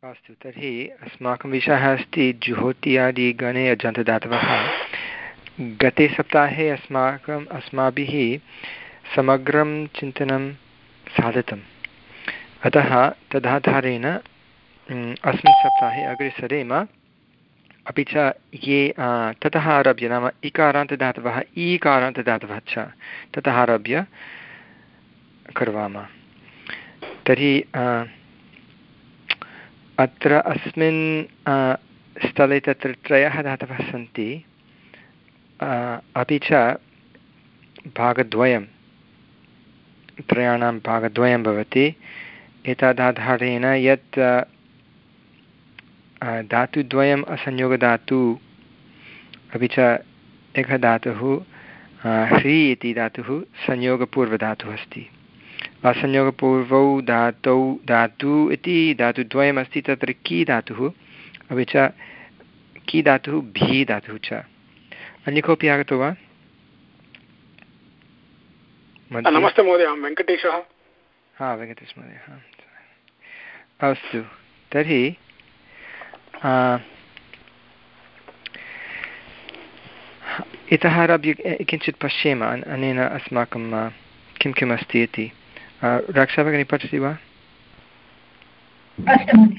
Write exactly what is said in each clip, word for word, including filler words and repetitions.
अस्तु, तर्हि अस्माकं विषयः अस्ति जुहोत्यादिगणे अजन्तदातवः। गते सप्ताहे अस्माकम् अस्माभिः समग्रं चिन्तनं साधितम्, अतः तदाधारेण अस्मिन् सप्ताहे अग्रे सरेम। अपि च ये ततः आरभ्य नाम इकारान्तदातवः ईकारान्तदातवः च ततः आरभ्य कुर्वामः। तर्हि अत्र अस्मिन् स्थले तत्र त्रयः धातवः सन्ति, अपि च भागद्वयं त्रयाणां भागद्वयं भवति। एतदाधारेण यत् धातुद्वयम् असंयोगधातु अपि च एकः धातुः ह्री इति धातुः संयोगपूर्वधातुः अस्ति। असंयोगपूर्वौ धातौ धातु इति धातुद्वयमस्ति, तत्र की धातुः अपि च की धातुः भी धातुः च। अन्य कोऽपि आगतो वा? नमस्ते महोदय, अहं वेङ्कटेशः। हा वेङ्कटेश महोदय, हा अस्तु। तर्हि इतः आरभ्य किञ्चित् पश्येम अनेन अस्माकं किं किम् अस्ति इति। रक्षा भगिनी पठति वा? अस्तु महोदय।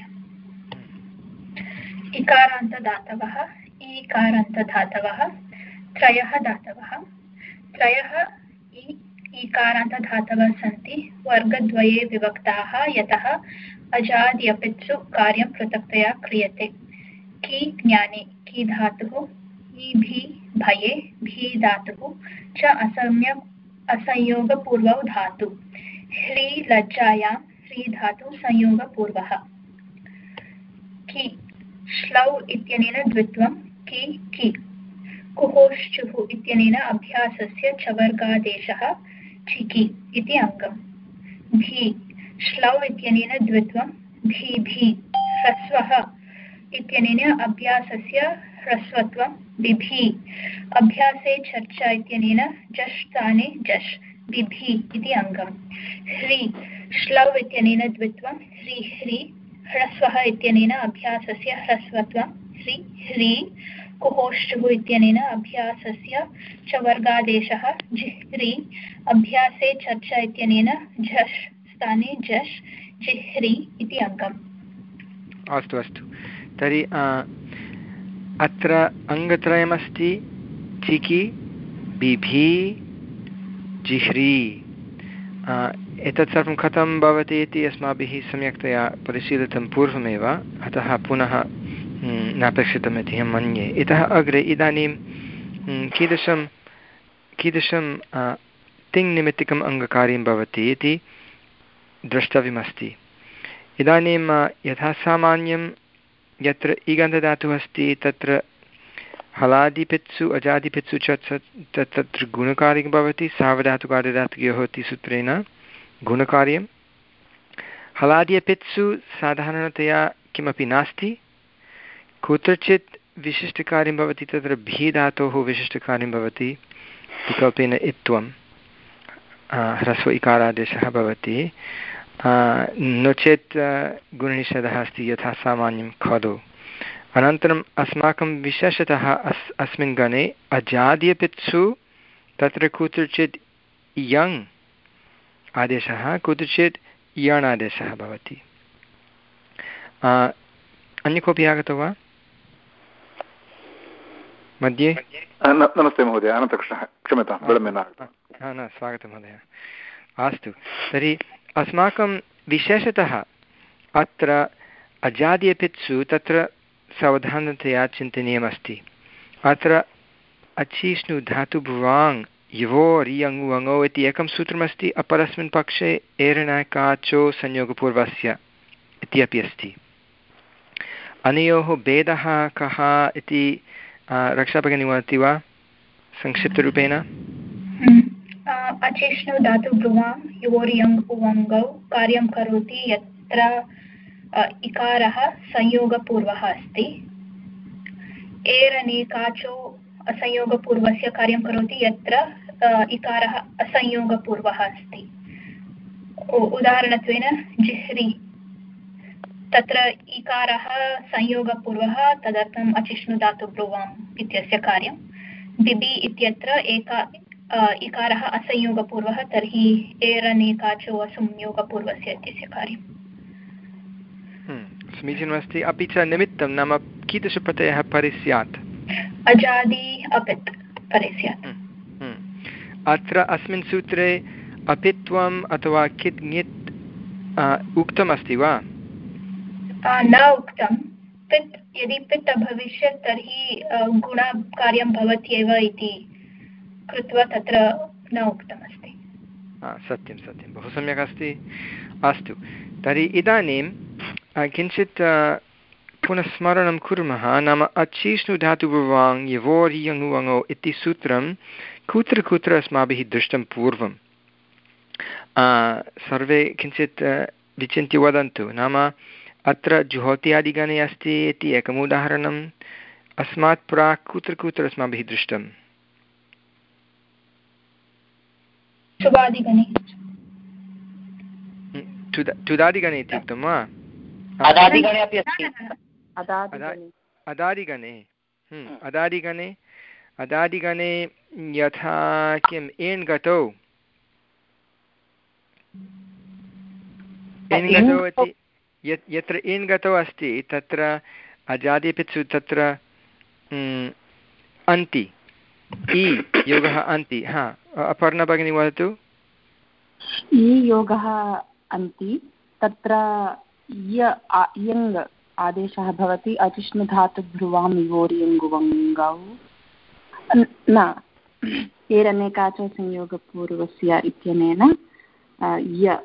इकारान्तदातवः ईकारान्तधातवः त्रयः धातवः। त्रयः ईकारान्तधातवः सन्ति, वर्गद्वये विभक्ताः, यतः अजाद्यपित्सु कार्यं पृथक्तया क्रियते। की ज्ञाने की धातुः, ईभि भये भी धातुः च असम्यक् असंयोगपूर्वौ धातु। ह्री लज्जायां ह्री धातु संयोगपूर्वः। की श्लौ इत्यनेन द्वित्वं की की। कुहोश्चुः इत्यनेन अभ्यासस्य चवर्गादेशः चिकि इति अङ्गम्। भी श्लौ इत्यनेन द्वित्वं भी भी। ह्रस्वः इत्यनेन अभ्यासस्य ह्रस्वत्वं बिभी। अभ्यासे चर्चा इत्यनेन जश् स्थाने जश् बिभी इति अङ्गम्। ह्री श्लौ इत्यनेन द्वित्वं ह्री ह्री। ह्रस्वः इत्यनेन अभ्यासस्य ह्रस्वत्वं ह्री ह्री। कुहोश्चुः इत्यनेन अभ्यासस्य च वर्गादेशः जिह्री। अभ्यासे चर्चा इत्यनेन झष् स्थाने झष् जिह्री इति अङ्गम्। अस्तु अस्तु, तर्हि अत्र अङ्गत्रयमस्ति, चिकि बिभी जिह्री। एतत् सर्वं कथं भवति इति अस्माभिः सम्यक्तया परिशीलितं पूर्वमेव, अतः पुनः नापेक्षितम् इति अहं मन्ये। इतः अग्रे इदानीं कीदृशं कीदृशं तिङ् निमित्तिकम् अङ्गकार्यं भवति इति द्रष्टव्यमस्ति। इदानीं यथा सामान्यं यत्र इगन्धधातुः अस्ति तत्र हलादिपित्सु अजादिपित्सु च तत्र गुणकार्यं भवति। सार्वधातुकार्यधातुकयोः इति सूत्रेण गुणकार्यं। हलादिपित्सु साधारणतया किमपि नास्ति, कुत्रचित् विशिष्टकार्यं भवति, तत्र भी धातोः विशिष्टकार्यं भवति, विकल्पेन इत्त्वं ह्रस्व इकारादेशः भवति। नो चेत् गुणनिषेधः अस्ति यथा सामान्यं खलु। अनन्तरम् अस्माकं विशेषतः अस् अस्मिन् गणे अजाद्यपित्सु तत्र कुत्रचित् यङ् आदेशः, कुत्रचित् यण् आदेशः भवति। अन्य कोऽपि आगतो वा मध्ये? नमस्ते महोदय, अनन्तकृष्णः, क्षम्यतां विलम्बेन। न स्वागतं महोदय। अस्तु, तर्हि अस्माकं विशेषतः अत्र अजाद्यपित्सु तत्र सावधानतया चिन्तनीयमस्ति। अत्र अचिष्णु धातुभुवाङ् यवो रियङ् वङो इति एकं सूत्रमस्ति, अपरस्मिन् पक्षे एरणाकाचो संयोगपूर्वस्य इत्यपि अस्ति। अनयोः भेदः कः इति रक्षाभगिनी वदति वा संक्षिप्तरूपेण? अचिष्णु धातुभ्रुवां योर्यङ् उवङ्गौ कार्यं करोति यत्र इकारः संयोगपूर्वः अस्ति। एरनेकाचो असंयोगपूर्वस्य कार्यं करोति यत्र इकारः असंयोगपूर्वः अस्ति। उदाहरणत्वेन जिह्री तत्र इकारः संयोगपूर्वः, तदर्थम् अचिष्णुधातु ब्रुवाम् इत्यस्य कार्यं। दिबि इत्यत्र एका इकारः असंयोगपूर्वः, तर्हि एरनेकाचो असंयोगपूर्वस्य इत्यस्य कार्यम्। समीचीनमस्ति। अपि च निमित्तं नाम कीदृशप्रत्ययः परे स्यात्? अजादि अपित् परे स्यात्। अत्र अस्मिन् सूत्रे अपित्वम् अथवा कित् ङित् उक्तमस्ति वा? न उक्तं। पित् यदि पित् अभविष्यत् तर्हि गुणकार्यं भवत्येव इति कृत्वा तत्र न उक्तमस्ति। सत्यं सत्यं, बहु सम्यक् अस्ति। अस्तु, तर्हि इदानीं किञ्चित् पुनः स्मरणं कुर्मः। नाम अचिष्णुधातुभुवाङ् यवोर्यङुवङो इति सूत्रं कुत्र कुत्र अस्माभिः दृष्टं पूर्वं? सर्वे किञ्चित् विचिन्त्य वदन्तु। नाम अत्र जुहोत्यादिगणे अस्ति इति एकम् उदाहरणम्। अस्मात् प्राक् कुत्र कुत्र अस्माभिः दृष्टं? तुदादिगणे इत्युक्तं वा? अदादिगणे अपि अस्ति। अदादिगणे अदादिगणे अदादिगणे यथा किम् एन् गतौ एन् गतौ इति यत्र एन् गतौ अस्ति तत्र अजादिपित्सु तत्र अन्ति इ योगः अन्ति। हा, अपर्णा भगिनी वदतु। इ योगः अन्ति, तत्र यङ् आदेशः भवति अचिष्णुधातुभ्रुवां इवोर्यङ्गुवङ्गौ न एरनेकाचो संयोगपूर्वस्य इत्यनेन य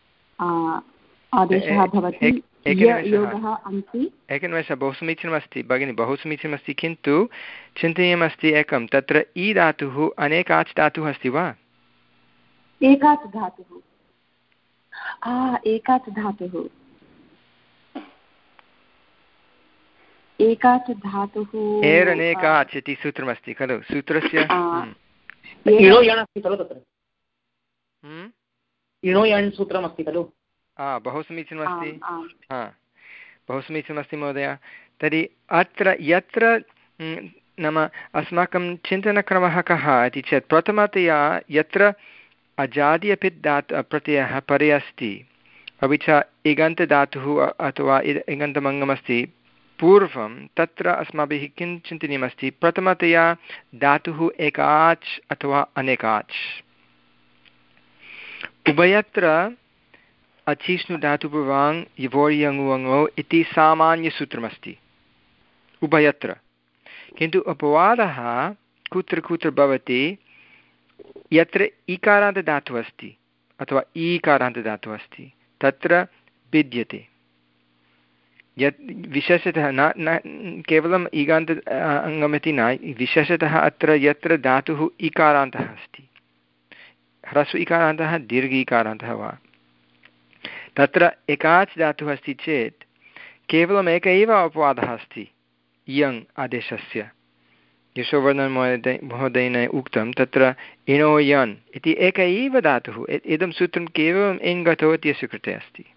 आदेशः भवति योगः अन्ति। एकनिमेषः, बहु समीचीनमस्ति भगिनि, बहु समीचीनमस्ति। किन्तु चिन्तनीयमस्ति एकं, तत्र इ धातुः अनेकाच् धातुः अस्ति वा? एकाच् धातुः एकाच् धातुः एकाच् धातुः एरनेकाच् इति सूत्रमस्ति खलु? सूत्रस्य इणो यण् अस्ति खलु तत्र? इणो यण् सूत्रमस्ति खलु? बहु समीचीनमस्ति। हा, बहु समीचीनमस्ति महोदय। तर्हि अत्र यत्र नाम अस्माकं चिन्तनक्रमः कः इति चेत्, प्रथमतया यत्र अजादि अपि धातु प्रत्ययः परे अस्ति, अपि च इगन्तधातुः अथवा इगन्तमङ्गमस्ति पूर्वं, तत्र अस्माभिः किं चिन्तनीयमस्ति? प्रथमतया धातुः एकाच् अथवा अनेकाच्। उभयत्र अचिष्णुधातुभुवाङ् यवोर्यङुवङो इति सामान्यसूत्रमस्ति उभयत्र। किन्तु अपवादः कुत्र कुत्र भवति? यत्र इकारान्तधातुः अस्ति अथवा ईकारान्तधातुः अस्ति तत्र भिद्यते। यत् विशेषतः न न केवलम् ईगान्त अङ्गमिति न, विशेषतः अत्र यत्र धातुः इकारान्तः अस्ति, ह्रस्व इकारान्तः दीर्घ इकारान्तः वा, तत्र एकाच् धातुः अस्ति चेत् केवलम् एक एव अपवादः अस्ति यङ् आदेशस्य। यशोवर्धन महोदयेन उक्तं तत्र इणो यन् इति एक एव धातुः। इदं सूत्रं केवलम् इन् गतौ इत्यस्य कृते अस्ति।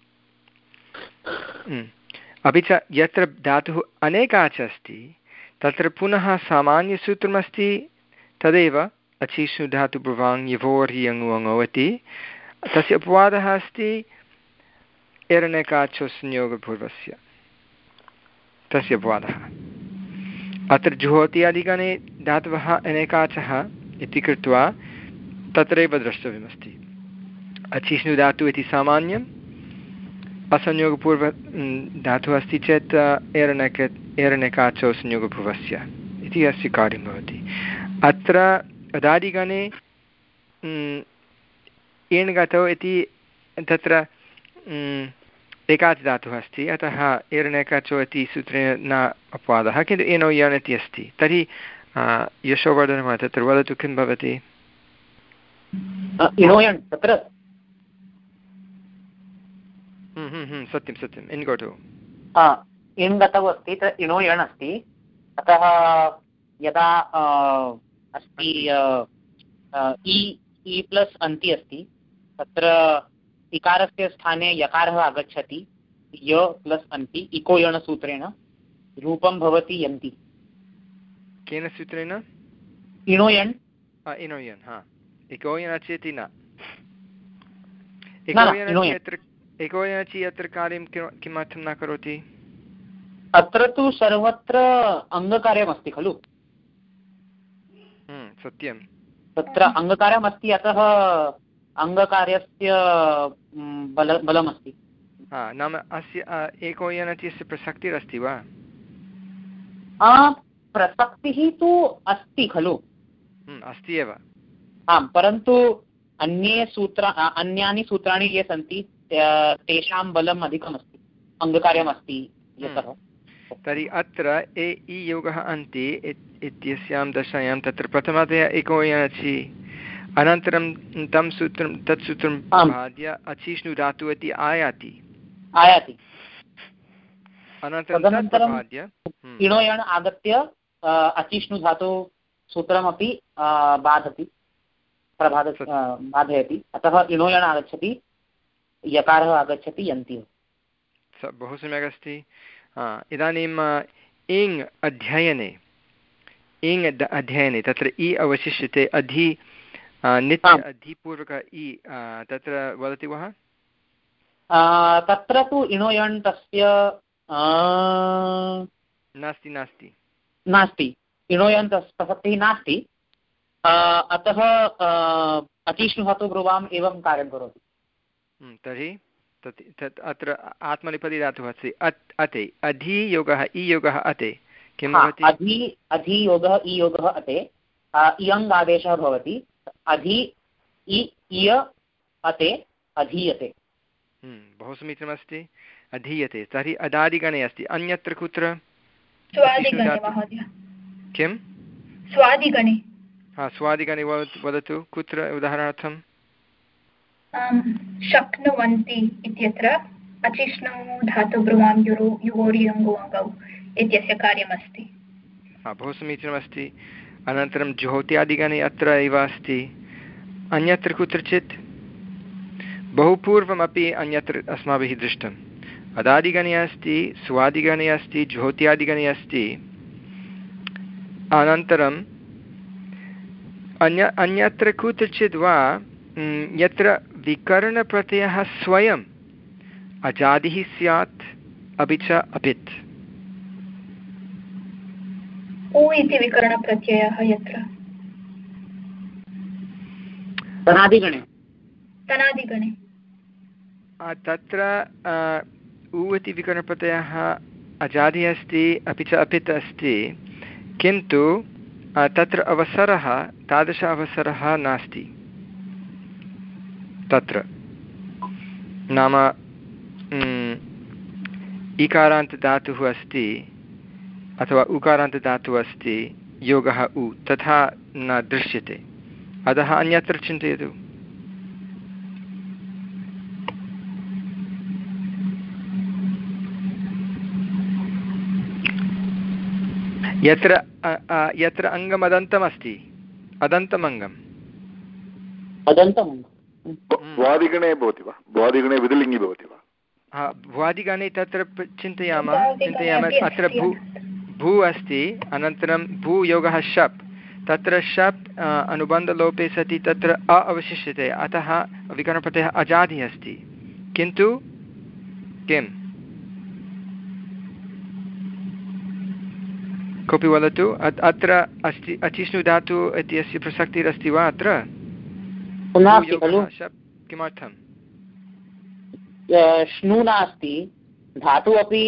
अपि च यत्र धातुः अनेकाच् अस्ति तत्र पुनः सामान्यसूत्रमस्ति, तदेव अचिष्णुधातुभ्रुवाङ् यवोर्यङुवङो इति। तस्य अपवादः अस्ति एरनेकाचो संयोगपूर्वस्य, तस्य अपवादः। अत्र जुहोत्यादिगणे धातवः अनेकाचः इति कृत्वा तत्रैव द्रष्टव्यमस्ति। अचिष्णुधातुः इति सामान्यम्, असंयोगपूर्व धातुः अस्ति चेत् एरनेक एरनेकाचो संयोगपूर्वस्य इति अस्य कार्यं भवति। अत्र अदादिगणे एण् गतौ इति तत्र एकाच् धातुः अस्ति, अतः एरनेकाचो इति सूत्रेण न अपवादः, किन्तु एनो यण् इति अस्ति। तर्हि यशोवर्धनः तत्र वदतु किं भवति? तत्र सत्यं सत्यम् इन् गतौ इन् गतौ अस्ति, तत्र इणो यण् अस्ति। अतः यदा अस्ति इ प्लस् अन्ति अस्ति, तत्र इकारस्य स्थाने यकारः आगच्छति, य प्लस् अन्ति इको यणसूत्रेण रूपं भवति यन्ति। केन सूत्रेण? इणो यण् इणो यन् हा इको यन् चेति न न, न, इणो यण्। यत्र इको यणचि यत्र कार्यं किमर्थं न करोति? अत्र तु सर्वत्र अङ्गकार्यमस्ति खलु। सत्यं तत्र अङ्गकार्यमस्ति, अतः अङ्गकार्यस्य बल बलमस्ति। हा नाम अस्य एको यणचस्य प्रसक्तिरस्ति वा? प्रसक्तिः तु अस्ति खलु। अस्ति एव। आम्, परन्तु अन्ये सूत्र अन्यानि सूत्राणि ये सन्ति तेषां बलम् अधिकमस्ति, अङ्गकार्यमस्ति यतः। तर्हि अत्र ए इ योगः अन्ति इत्यस्यां दशायां तत्र प्रथमतया एको यणचि, अनन्तरं तं सूत्रं तत् सूत्रं बाध्य अचिष्णु धातुः इति आयाति आयाति अनन्तरं तदनन्तरं बाध्य इणो यण् आगत्य अचिष्णु धातु सूत्रमपि बाधति प्रबाध बाधयति, अतः इणो यण् आगच्छति, यकारः आगच्छति यन्ति। बहु सम्यक् अस्ति। इदानीम् इङ् अध्ययने इङ् अध्ययने तत्र इ अवशिष्यते, अधि नित्य अधिपूर्वक इ तत्र वदति वा? तत्र तु इणो यण् तस्य नास्ति नास्ति नास्ति इणो यण् तस्य प्रसक्तिः नास्ति, अतः अचिष्णु धातु ब्रुवाम् एवं कार्यं करोति। तर्हि तत् तत् अत्र आत्मनेपदी धातुः अस्ति अत् अते अधियोगः इयोगः अते किं भवति? अधि अधियोगः इयोगः अते इयङ् आदेशः भवति, अधि इ इय अते अधीयते। बहु समीचीनमस्ति, अधीयते। तर्हि अदादिगणे अस्ति, अन्यत्र कुत्र? किं स्वादिगणे? हा स्वादिगणे वदतु, कुत्र उदाहरणार्थं? शक्नुवन्ति इत्यत्र अचिष्णु धातु ब्रुवां युवोर्यङ्गो अङ्गौ इत्यस्य कार्यमस्ति। बहु समीचीनमस्ति। अनन्तरं ज्योत्यादिगणे अत्र एव अस्ति, अन्यत्र कुत्रचित् बहु पूर्वमपि अन्यत्र अस्माभिः दृष्टम्। अदादिगणे अस्ति, स्वादिगणे अस्ति, ज्योत्यादिगणे अस्ति, अनन्तरम् अन्य अन्यत्र कुत्रचित् वा यत्र विकरणप्रत्ययः स्वयम् अजादिः स्यात् अपि च अपित्। उ इति विकरणप्रत्ययः यत्र तनादिगणे तनादिगणे तत्र उ इति विकरणप्रत्ययः अजादिः अस्ति अपि च अपित् अस्ति, किन्तु तत्र अवसरः तादृश अवसरः नास्ति। तत्र नाम इकारान्तधातुः अस्ति अथवा उकारान्तधातुः अस्ति, योगः उ तथा न दृश्यते, अतः अन्यत्र चिन्तयतु। यत्र यत्र अङ्गमदन्तमस्ति, अदन्तमङ्गम् भ्वादिगणे भवति वा? भ्वादिगणे विधिलिङ्गि भवति वा? हा भ्वादिगणे तत्र चिन्तयामः चिन्तयामः अत्र भू भू अस्ति, अनन्तरं भूयोगः शप्, तत्र शप् अनुबन्धलोपे सति तत्र अ अवशिष्यते, अतः विकरणप्रत्ययः अजादिः अस्ति, किन्तु किम्? कोऽपि वदतु। अत्र अस्ति अचिष्णु धातु इत्यस्य प्रसक्तिरस्ति वा अत्र? किमर्थं? श्नु नास्ति, धातु अपि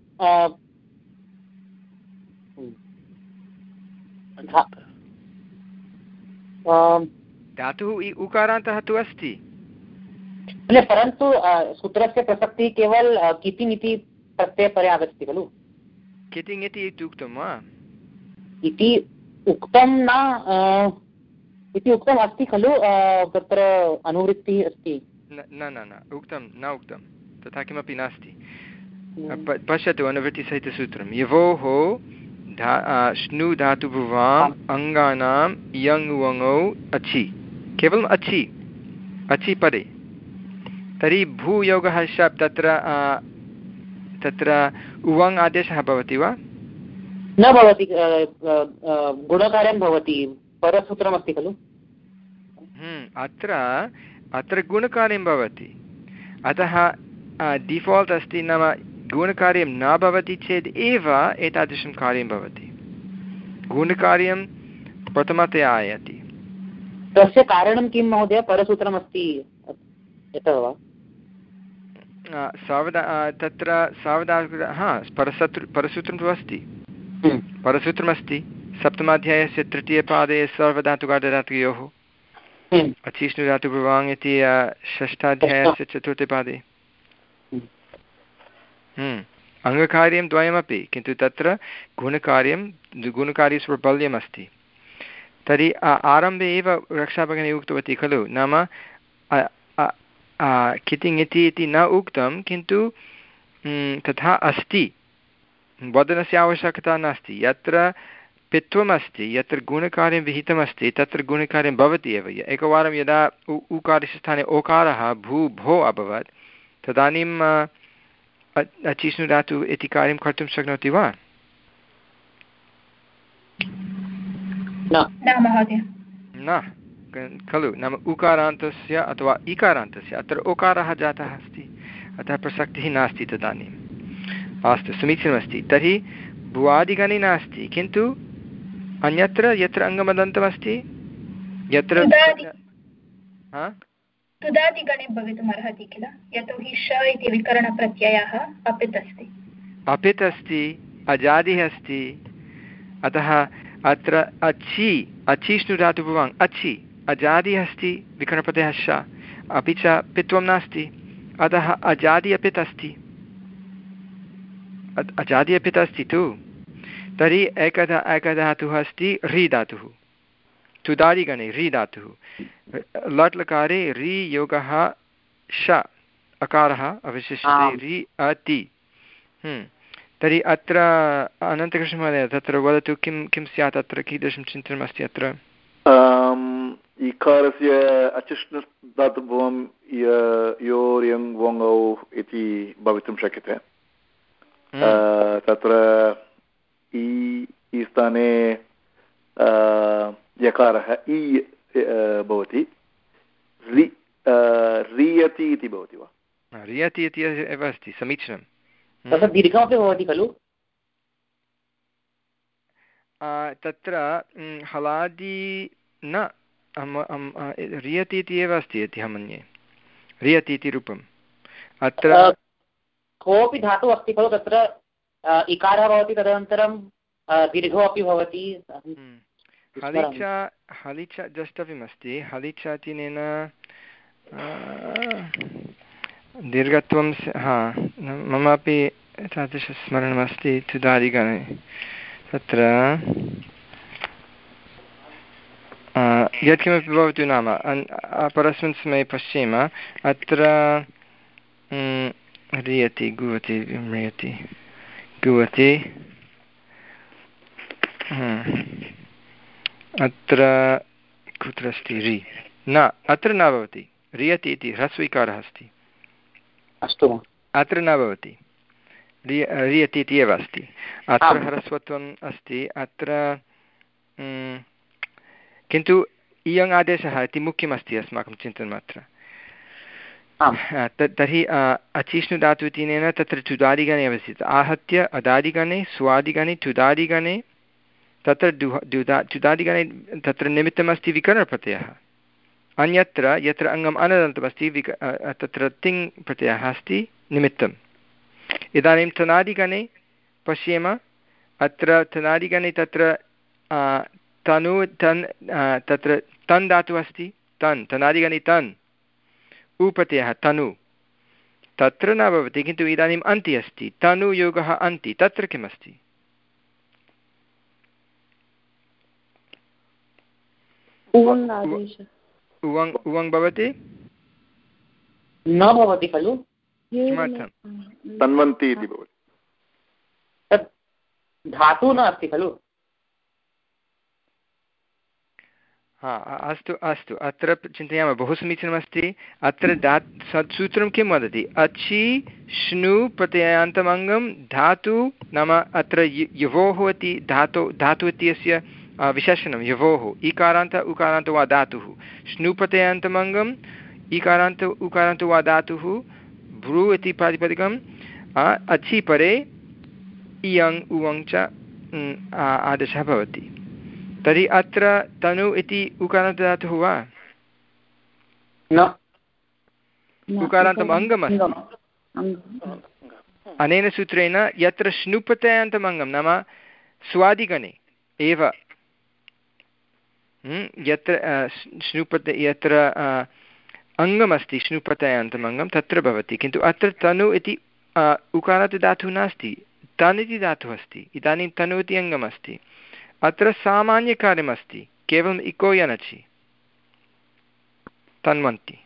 धातुः उकारान्तः तु अस्ति, परन्तु सूत्रस्य प्रसक्तिः केवल कितिङ् इति प्रत्ययपरे आगच्छति खलु। कितिङ् इति उक्तं वा? इति उक्तं न इति उक्तम् अस्ति खलु, तत्र अनुवृत्तिः अस्ति। न न न उक्तं न उक्तं, तथा किमपि नास्ति। पश्यतु अनुवृत्तिसहितसूत्रं, यवोः धा श्नु धातुभुवाम् अङ्गानां यङ् वङौ अचि, केवलम् अचि अचि पदे। तर्हि भूयोगः शप् तत्र तत्र उवङ् आदेशः भवति वा? न भवति, गुणकार्यं भवति, परसूत्रमस्ति खलु। अत्र अत्र गुणकार्यं भवति, अतः डिफ़ाल्ट् अस्ति, नाम गुणकार्यं न भवति चेत् एव एतादृशं कार्यं भवति। गुणकार्यं प्रथमतया आयाति। तस्य कारणं किं महोदय? परसूत्रमस्ति यतः वा? सावधा तत्र सावधा हा परसूत्र परसूत्रं तु अस्ति, परसूत्रमस्ति सप्तमाध्यायस्य तृतीयपादे सर्वधातुकार्धधातुकयोः अचिष्णुधातुभुवाङ् इति षष्ठाध्यायस्य चतुर्थे पादे अङ्गकार्यं द्वयमपि, किन्तु तत्र गुणकार्यं गुणकार्यस्य प्रबल्यम् अस्ति। तर्हि आरम्भे एव रक्षाभगिनी उक्तवती खलु, नाम कितिङ् इति इति न उक्तं, किन्तु तथा अस्ति, वदनस्य आवश्यकता नास्ति। यत्र पित्वमस्ति, यत्र गुणकार्यं विहितमस्ति, तत्र गुणकार्यं भवति एव। एकवारं यदा उ उकारस्य स्थाने ओकारः भू भो अभवत्, तदानीम् अचिष्णुधातु इति कार्यं कर्तुं शक्नोति वा? न खलु, नाम उकारान्तस्य अथवा इकारान्तस्य अत्र ओकारः जातः अस्ति, अतः प्रसक्तिः नास्ति तदानीम्। अस्तु, समीचीनमस्ति। तर्हि भुवादिगणे नास्ति, किन्तु अन्यत्र यत्र अङ्गमदन्तमस्ति, यत्र तुदादिगणे भवितुमर्हति किल, यतोहि श इति विकरणप्रत्ययः अपित् अस्ति। अपित् अस्ति, अजादिः अस्ति, अतः अत्र अचि अचिष्णुधातुभुवाङ् अचि अजादिः अस्ति, विकरणप्रत्ययः श, अपि च पित्वं नास्ति, अतः अजादि अपित् अस्ति, अजादि अपित् अस्ति तु। तर्हि एकधा एकधातुः अस्ति रि धातुः, तुदादिगणे रि धातुः, लट् लकारे रि योगः श अकारः अवशिष्यते रि अति। तर्हि अत्र अनन्तकृष्णमहोदय तत्र वदतु, किं किं स्यात् अत्र, कीदृशं चिन्तनमस्ति अत्र? इकारस्य अचिष्णुधातुभुवं योर्यङ् वोङ्गौ इति भवितुं शक्यते। तत्र इ स्थाने यकारः इ भवति, रि रियति इति भवति वा? रियति इति एव अस्ति, समीचीनं। तत्र दीर्घमपि भवति खलु? तत्र हलादि न, रियति इति एव अस्ति इति अहं मन्ये, रियति इति रूपम्। अत्र कोऽपि धातुः अस्ति खलु, तत्र इकारः भवति, तदनन्तरं दीर्घो अपि भवति। हलिच हलिच द्रष्टव्यमस्ति, हलिच इत्यनेन दीर्घत्वं, हा ममापि तादृशस्मरणमस्ति तुदादिगणे। तत्र यत्किमपि भवतु, नाम परस्मिन् समये पश्येम। अत्र रियति गुवति म्रियति गुवति, अत्र कुत्र अस्ति रि? न, अत्र न भवति, रियति इति ह्रस्वीकारः अस्ति। अस्तु, अत्र न भवति, रिय रियति इति एव अस्ति। अत्र ह्रस्वत्वम् अस्ति, अत्र किन्तु इयङ् आदेशः इति मुख्यमस्ति अस्माकं चिन्तनम् अत्र। तर्हि अचिष्णुधातु इत्यनेन तत्र तुदादिगणे अवस्थित, आहत्य अदादिगणे स्वादिगणे तुदादिगणे, तत्र दुदा तुदादिगणे तत्र निमित्तमस्ति विकरणप्रत्ययः। अन्यत्र यत्र अङ्गम् अनदन्तमस्ति विक तत्र तिङ् प्रत्ययः अस्ति निमित्तम्। इदानीं तनादिगणे पश्येम, अत्र तनादिगणे तत्र तनु तन् तत्र तन् धातुः अस्ति, तन् तनादिगणे तन् उप्रत्ययः तनु, तत्र न भवति, किन्तु इदानीम् अन्ति अस्ति, तनुयोगः अन्ति, तत्र किमस्ति? उवङ् उवङ् भवति न भवति खलु? किमर्थं? तन्वन्ति इति भवति, तत् धातुः न अस्ति खलु? हा अस्तु अस्तु अत्र चिन्तयामः बहु समीचीनमस्ति अत्र दा सूत्रं किं वदति अचि श्नु प्रत्ययान्तमङ्गं धातु नाम अत्र यवोः इति धातु धातु इत्यस्य विशेषणं यवोः इकारान्त उकारान्त वा धातुः श्नु प्रत्ययान्तमङ्गम् इकारान्त उकारान्त वा धातुः भ्रू इति प्रातिपदिकम् अचि परे इयङ् उवङ् च आदेशः भवति तर्हि अत्र तनु इति उकारान्तधातुः वा उकारान्तम् अङ्गमस्ति अनेन सूत्रेण यत्र श्नुप्रत्ययान्तम् अङ्गं नाम स्वादिगणे एव यत्र श्नुप्रत्यय यत्र अङ्गमस्ति श्नुप्रत्ययान्तम् अङ्गं तत्र भवति किन्तु अत्र तनु इति उकारान्तधातुः नास्ति तन् इति धातुः अस्ति इदानीं तनु इति अङ्गमस्ति अत्र सामान्यकार्यमस्ति केवलम् इको यनचि तन्वन्ति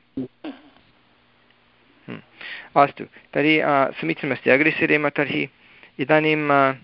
अस्तु तर्हि समीचीनमस्ति अग्रे सरेम तर्हि इदानीम्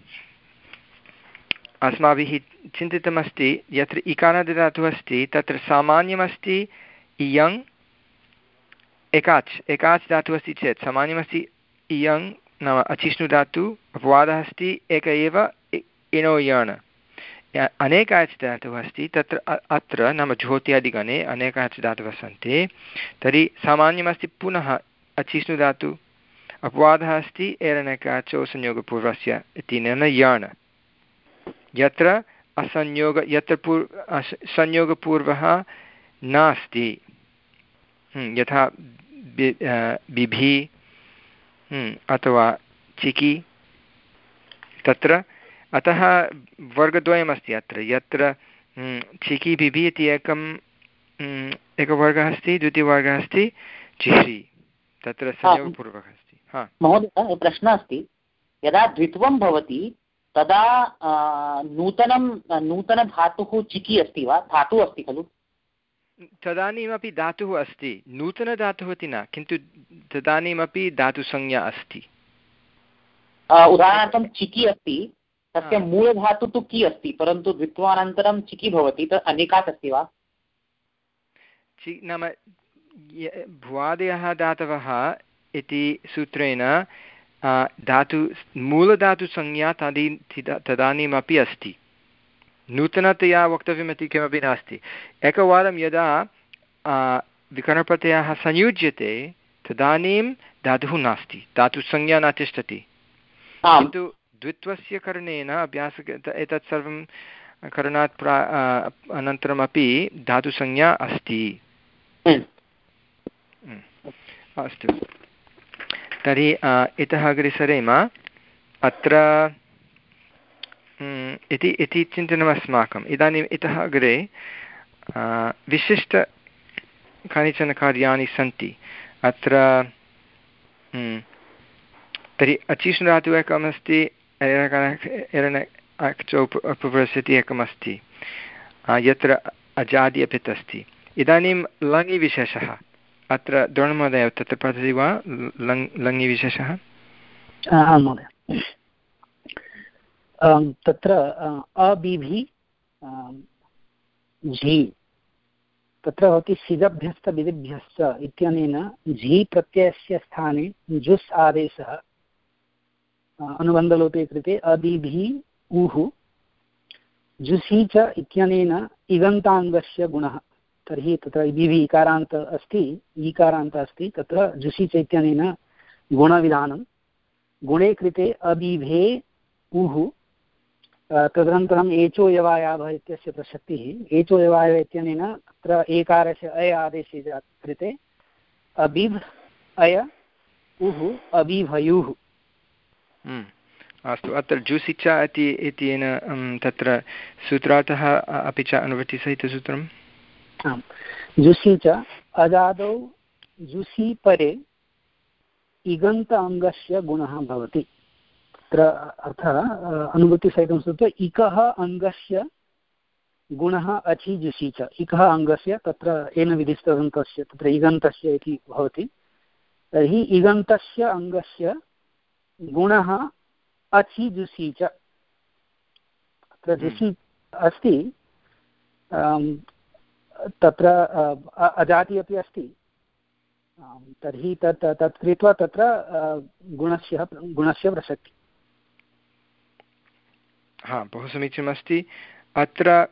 अस्माभिः चिन्तितमस्ति यत्र इकारान्तधातुः अस्ति तत्र सामान्यमस्ति इयङ् एकाच् एकाच् धातुः अस्ति चेत् सामान्यमस्ति इयङ् नाम अचिष्णु धातुः अपवादः अस्ति एक एव इणो यण अनेकाच् धातुः अस्ति तत्र अत्र नाम ज्योत्यादिगणे अनेकाच् धातवः सन्ति तर्हि सामान्यमस्ति पुनः अचिष्णु धातुः अपवादः अस्ति एरनकाचो संयोगपूर्वस्य इत्यनेन यण यत्र असंयोग यत्र पूर् संयोगपूर्वः नास्ति यथा बिभि अथवा चिकि तत्र अतः वर्गद्वयमस्ति अत्र यत्र चिकि बिभि इति एकम् एकवर्गः अस्ति द्वितीयवर्गः अस्ति चिह्रि तत्र संयोगपूर्वकः अस्ति हा महोदय प्रश्नः अस्ति यदा द्वित्वं भवति तदा नूतनं नूतनधातुः चिकि अस्ति वा धातुः अस्ति खलु तदानीमपि धातुः अस्ति नूतनधातुः इति न किन्तु तदानीमपि धातुसंज्ञा अस्ति उदाहरणार्थं चिकि अस्ति तस्य मूलधातुः तु कि अस्ति परन्तु द्वित्वानन्तरं चिकि भवति तत् अनेकात् अस्ति वा चि नाम भ्वादयः धातवः इति सूत्रेण धातु मूलधातुसंज्ञा तदि तदानीमपि अस्ति नूतनतया वक्तव्यमिति किमपि नास्ति एकवारं यदा विकरणप्रत्ययः संयुज्यते तदानीं धातुः नास्ति धातुसंज्ञा न तिष्ठति किन्तु द्वित्वस्य करणेन अभ्यास एतत् सर्वं करणात् प्रा अनन्तरमपि धातुसंज्ञा अस्ति अस्तु तर्हि इतः अग्रे सरेम अत्र इति इति चिन्तनमस्माकम् इदानीम् इतः अग्रे विशिष्ट कानिचन कार्याणि सन्ति अत्र तर्हि अचिष्णु धातुः एकमस्ति अपभ्रस्यति एकमस्ति यत्र अजादि अपित् अस्ति इदानीं लङि विशेषः अत्र द्रोणमहोदय तत्र पठति वा लङ् लङि विशेषः आं महोदय तत्र अबिभि झि तत्र भवति सिजभ्यस्तविधिभ्यश्च इत्यनेन झि प्रत्ययस्य स्थाने जुस् आदेशः अनुबन्धलोपे कृते अबिभि उः जुसि च इत्यनेन इगन्ताङ्गस्य गुणः तर्हि तत्र बिभि इकारान्त अस्ति ईकारान्त अस्ति तत्र जुसि च इत्यनेन गुणविधानं गुणे कृते अबिभे उः तदनन्तरम् एचो यवायाभः इत्यस्य प्रसक्तिः एचो यवायव इत्यनेन तत्र एकारस्य अय आदेशे कृते अबिभ अय उः अबिभयुः अस्तु अत्र जुसि च इति इत्येन तत्र सूत्रार्थः अपि च अनुवृत्तिसहितसूत्रम् आम् जुसि च अजादौ जुसि परे इगन्त अङ्गस्य गुणः भवति तत्र अर्थः अनुवृत्तिसहितं सूत्र इकः अङ्गस्य गुणः अचि जुसि च इकः अङ्गस्य तत्र येन विधिस्तदन्तस्य तत्र इगन्तस्य इति भवति तर्हि इगन्तस्य अङ्गस्य गुणः अचि जुसि च तत्र जुसि अस्ति तत्र अजाति अपि अस्ति, तर्हि तत् तत् कृत्वा तत्र गुणस्य गुणस्य प्रसक्ति। हा, बहु समीचीनमस्ति। अत्र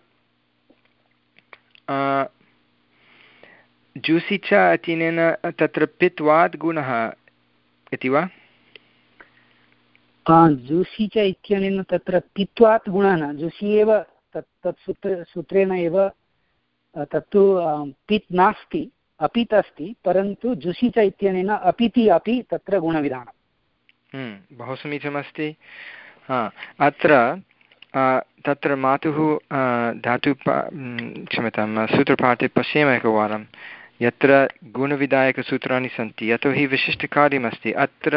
जूसि च अतिनेन तत्र पित्वात् गुणः इति वा? जूसि च इत्यनेन तत्र पित्वात् गुणः न, जूसि एव तत् तत् सूत्र सूत्रेण एव तत्तु पित् नास्ति, अपित् अस्ति, परन्तु जुसि च इत्यनेन अपिति अपि तत्र गुणविधानं। बहु समीचीनमस्ति। हा, अत्र तत्र मातुः धातु क्षम्यतां सूत्रपाठे पश्येम एकवारं, यत्र गुणविधायकसूत्राणि सन्ति, यतोहि विशिष्टकार्यमस्ति। अत्र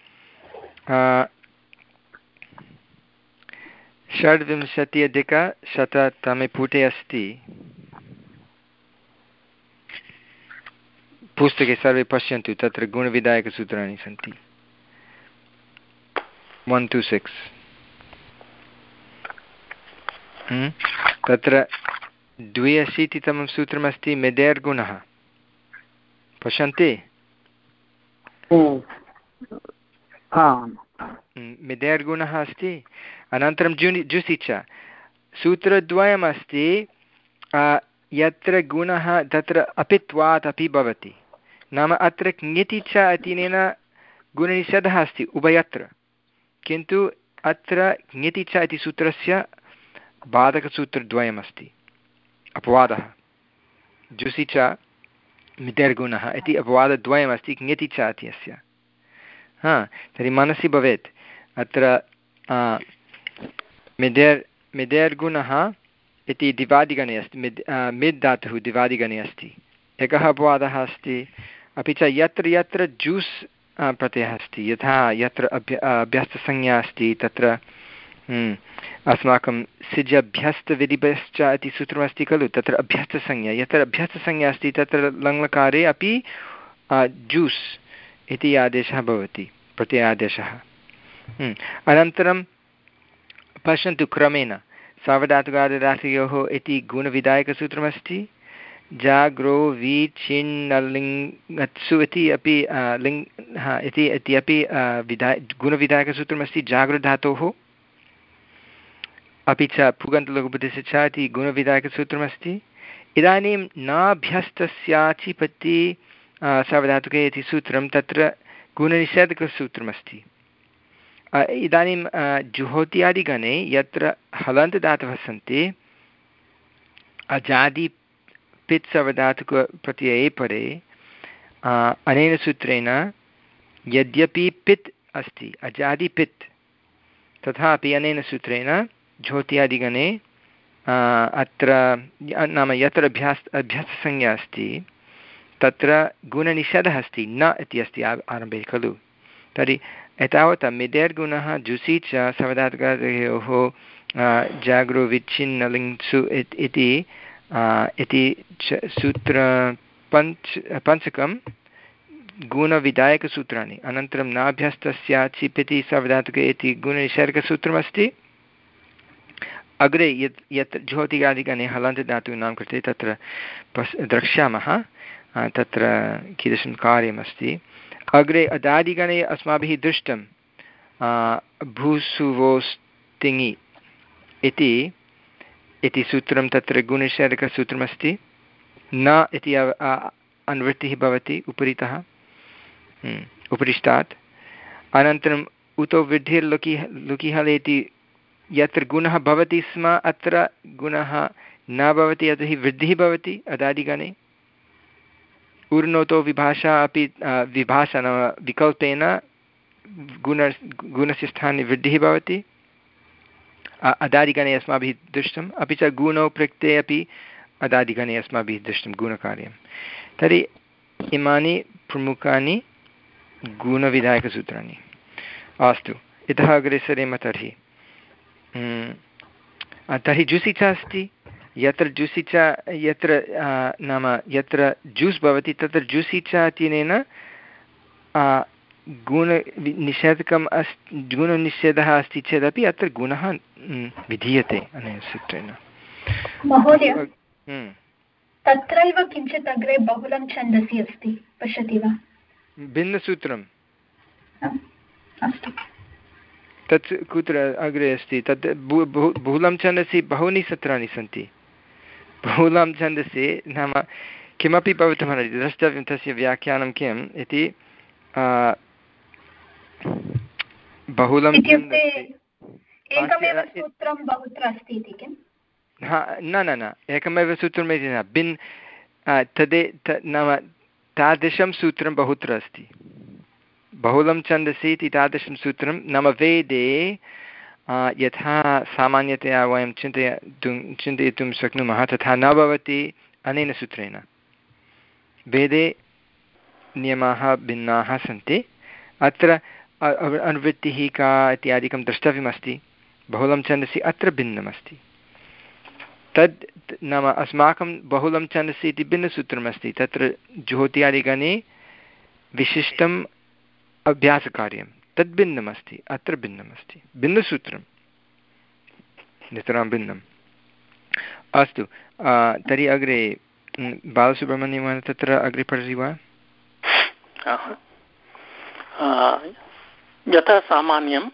षड्विंशति अधिकशततमे पुटे अस्ति, पुस्तके सर्वे पश्यन्तु, तत्र गुणविधायकसूत्राणि सन्ति वन् टु सिक्स्। तत्र द्व्यशीतितमं सूत्रमस्ति मेदेर्गुणः, पश्यन्ति? मेदेर्गुणः अस्ति। अनन्तरं जुनि जुसि च सूत्रद्वयमस्ति, यत्र गुणः तत्र अपित्वात् अपि भवति, नाम अत्र ङिति च अतिनेन गुणनिषेधः अस्ति उभयत्र, किन्तु अत्र ङिति च इति सूत्रस्य बाधकसूत्रद्वयमस्ति, अपवादः। जुसि च मिदेर्गुणः इति अपवादद्वयमस्ति ङिति च इत्यस्य। हा, तर्हि मनसि भवेत् अत्र मिदेर् मिदेर्गुणः इति दिवादिगणे अस्ति, मिद् मिद् धातुः दिवादिगणे अस्ति, एकः अपवादः अस्ति। अपि च यत्र यत्र जूस् प्रत्ययः अस्ति, यथा यत्र अभ्य अभ्यस्तसंज्ञा अस्ति, तत्र अस्माकं सिजभ्यस्तविधिभ्यश्च इति सूत्रमस्ति खलु, तत्र अभ्यस्तसंज्ञा, यत्र अभ्यस्तसंज्ञा अस्ति तत्र लङ्लकारे अपि जूस् इति आदेशः भवति, प्रत्ययादेशः। अनन्तरं पश्यन्तु क्रमेण, सार्वधातुकार्धधातुयोः इति गुणविधायकसूत्रमस्ति, जाग्रो विचिन्नलिङ्गत्सु इति अपि लिङ् इति इति अपि विधाय गुणविधायकसूत्रमस्ति जागृधातोः। अपि च पुगन्तलघुपदस्य च इति गुणविधायकसूत्रमस्ति। इदानीं नाभ्यस्तस्याचिपति सार्वधातुके इति सूत्रं, तत्र गुणनिषेधकसूत्रमस्ति। इदानीं जुहोत्यादिगणे यत्र हलन्तदातवः सन्ति, अजादि पित् सार्वधातुकप्रत्यये परे अनेन सूत्रेण यद्यपि पित् अस्ति, अजादि पित्, तथापि अनेन सूत्रेण ज्योत्यादिगणे अत्र नाम यत्र अभ्यास अभ्याससंज्ञा अस्ति तत्र गुणनिषेधः अस्ति, न इति अस्ति आरम्भे खलु। तर्हि एतावता मिदेर्गुणः जुसि च सार्वधातुकयोः जाग्रो विच्छिन्नलिङ्सु इति इति सूत्र पञ्च पञ्चकं गुणविधायकसूत्राणि। अनन्तरं नाभ्यस्तस्याचिप् इति सार्वधातुके इति गुणनिषेधकसूत्रमस्ति। अग्रे यत् यत् ज्योतिकादिगणे हलन्तदातूनां कृते तत्र पश् द्रक्ष्यामः तत्र कीदृशं कार्यमस्ति। अग्रे अदादिगणे अस्माभिः दृष्टं भूसुवोस्तिङि इति इति सूत्रं, तत्र गुणनिषेधकसूत्रमस्ति। न इति अनुवृत्तिः भवति उपरितः उपरिष्टात्। अनन्तरम् उतो वृद्धिर्लुकि लुकिहले इति यत्र गुणः भवति स्म अत्र गुणः न भवति, यतोहि वृद्धिः भवति अदादिगणे। ऊर्णोतो विभाषा अपि विभाषा नाम विकल्पेन गुण गुणस्य स्थाने वृद्धिः भवति, अदादिगणे अस्माभिः दृष्टम्। अपि च गुणौ प्रक्ते अपि अदादिगणे अस्माभिः दृष्टं गुणकार्यं। तर्हि इमानि प्रमुखानि गुणविधायकसूत्राणि। अस्तु, इतः अग्रे सरेम। तर्हि तर्हि जुसि च अस्ति, यत्र जुसि च यत्र नाम यत्र जूस् भवति तत्र जुसि च इत्यनेन गुणनिषेधकम् अस् गुणनिषेधः अस्ति चेदपि अत्र गुणः विधीयते अनेन सूत्रेण। महोदय, तत्रैव किञ्चित् अग्रे बहुलं छन्दसि अस्ति, पश्यति वा? भिन्नसूत्रम् अस्तु, तत् कुत्र अग्रे अस्ति? तत् बहुलं छन्दसि बहूनि सूत्राणि सन्ति। बहुलं छन्दसि नाम किमपि भवितुमर्हति, द्रष्टव्यं तस्य व्याख्यानं किम् इति। बहुलं हा न न न एकमेव सूत्रमिति न, भिन् तदे नाम तादृशं सूत्रं बहुत्र अस्ति। बहुलं छन्दसि इति तादृशं सूत्रं नाम वेदे यथा सामान्यतया वयं चिन्तयितुं चिन्तयितुं शक्नुमः तथा न भवति अनेन सूत्रेण। वेदे नियमाः भिन्नाः सन्ति। अत्र अनुवृत्तिः का इत्यादिकं द्रष्टव्यमस्ति। बहुलं छन्दसि अत्र भिन्नमस्ति। तद् नाम अस्माकं बहुलं छन्दसि इति भिन्नसूत्रमस्ति। तत्र ज्योत्यादिगणे विशिष्टम् अभ्यासकार्यं तद् भिन्नमस्ति, अत्र भिन्नमस्ति, भिन्नसूत्रं, नितरां भिन्नम्। अस्तु, तर्हि अग्रे बालसुब्रह्मण्यं तत्र अग्रे पठति वा? यथा सामान्यम्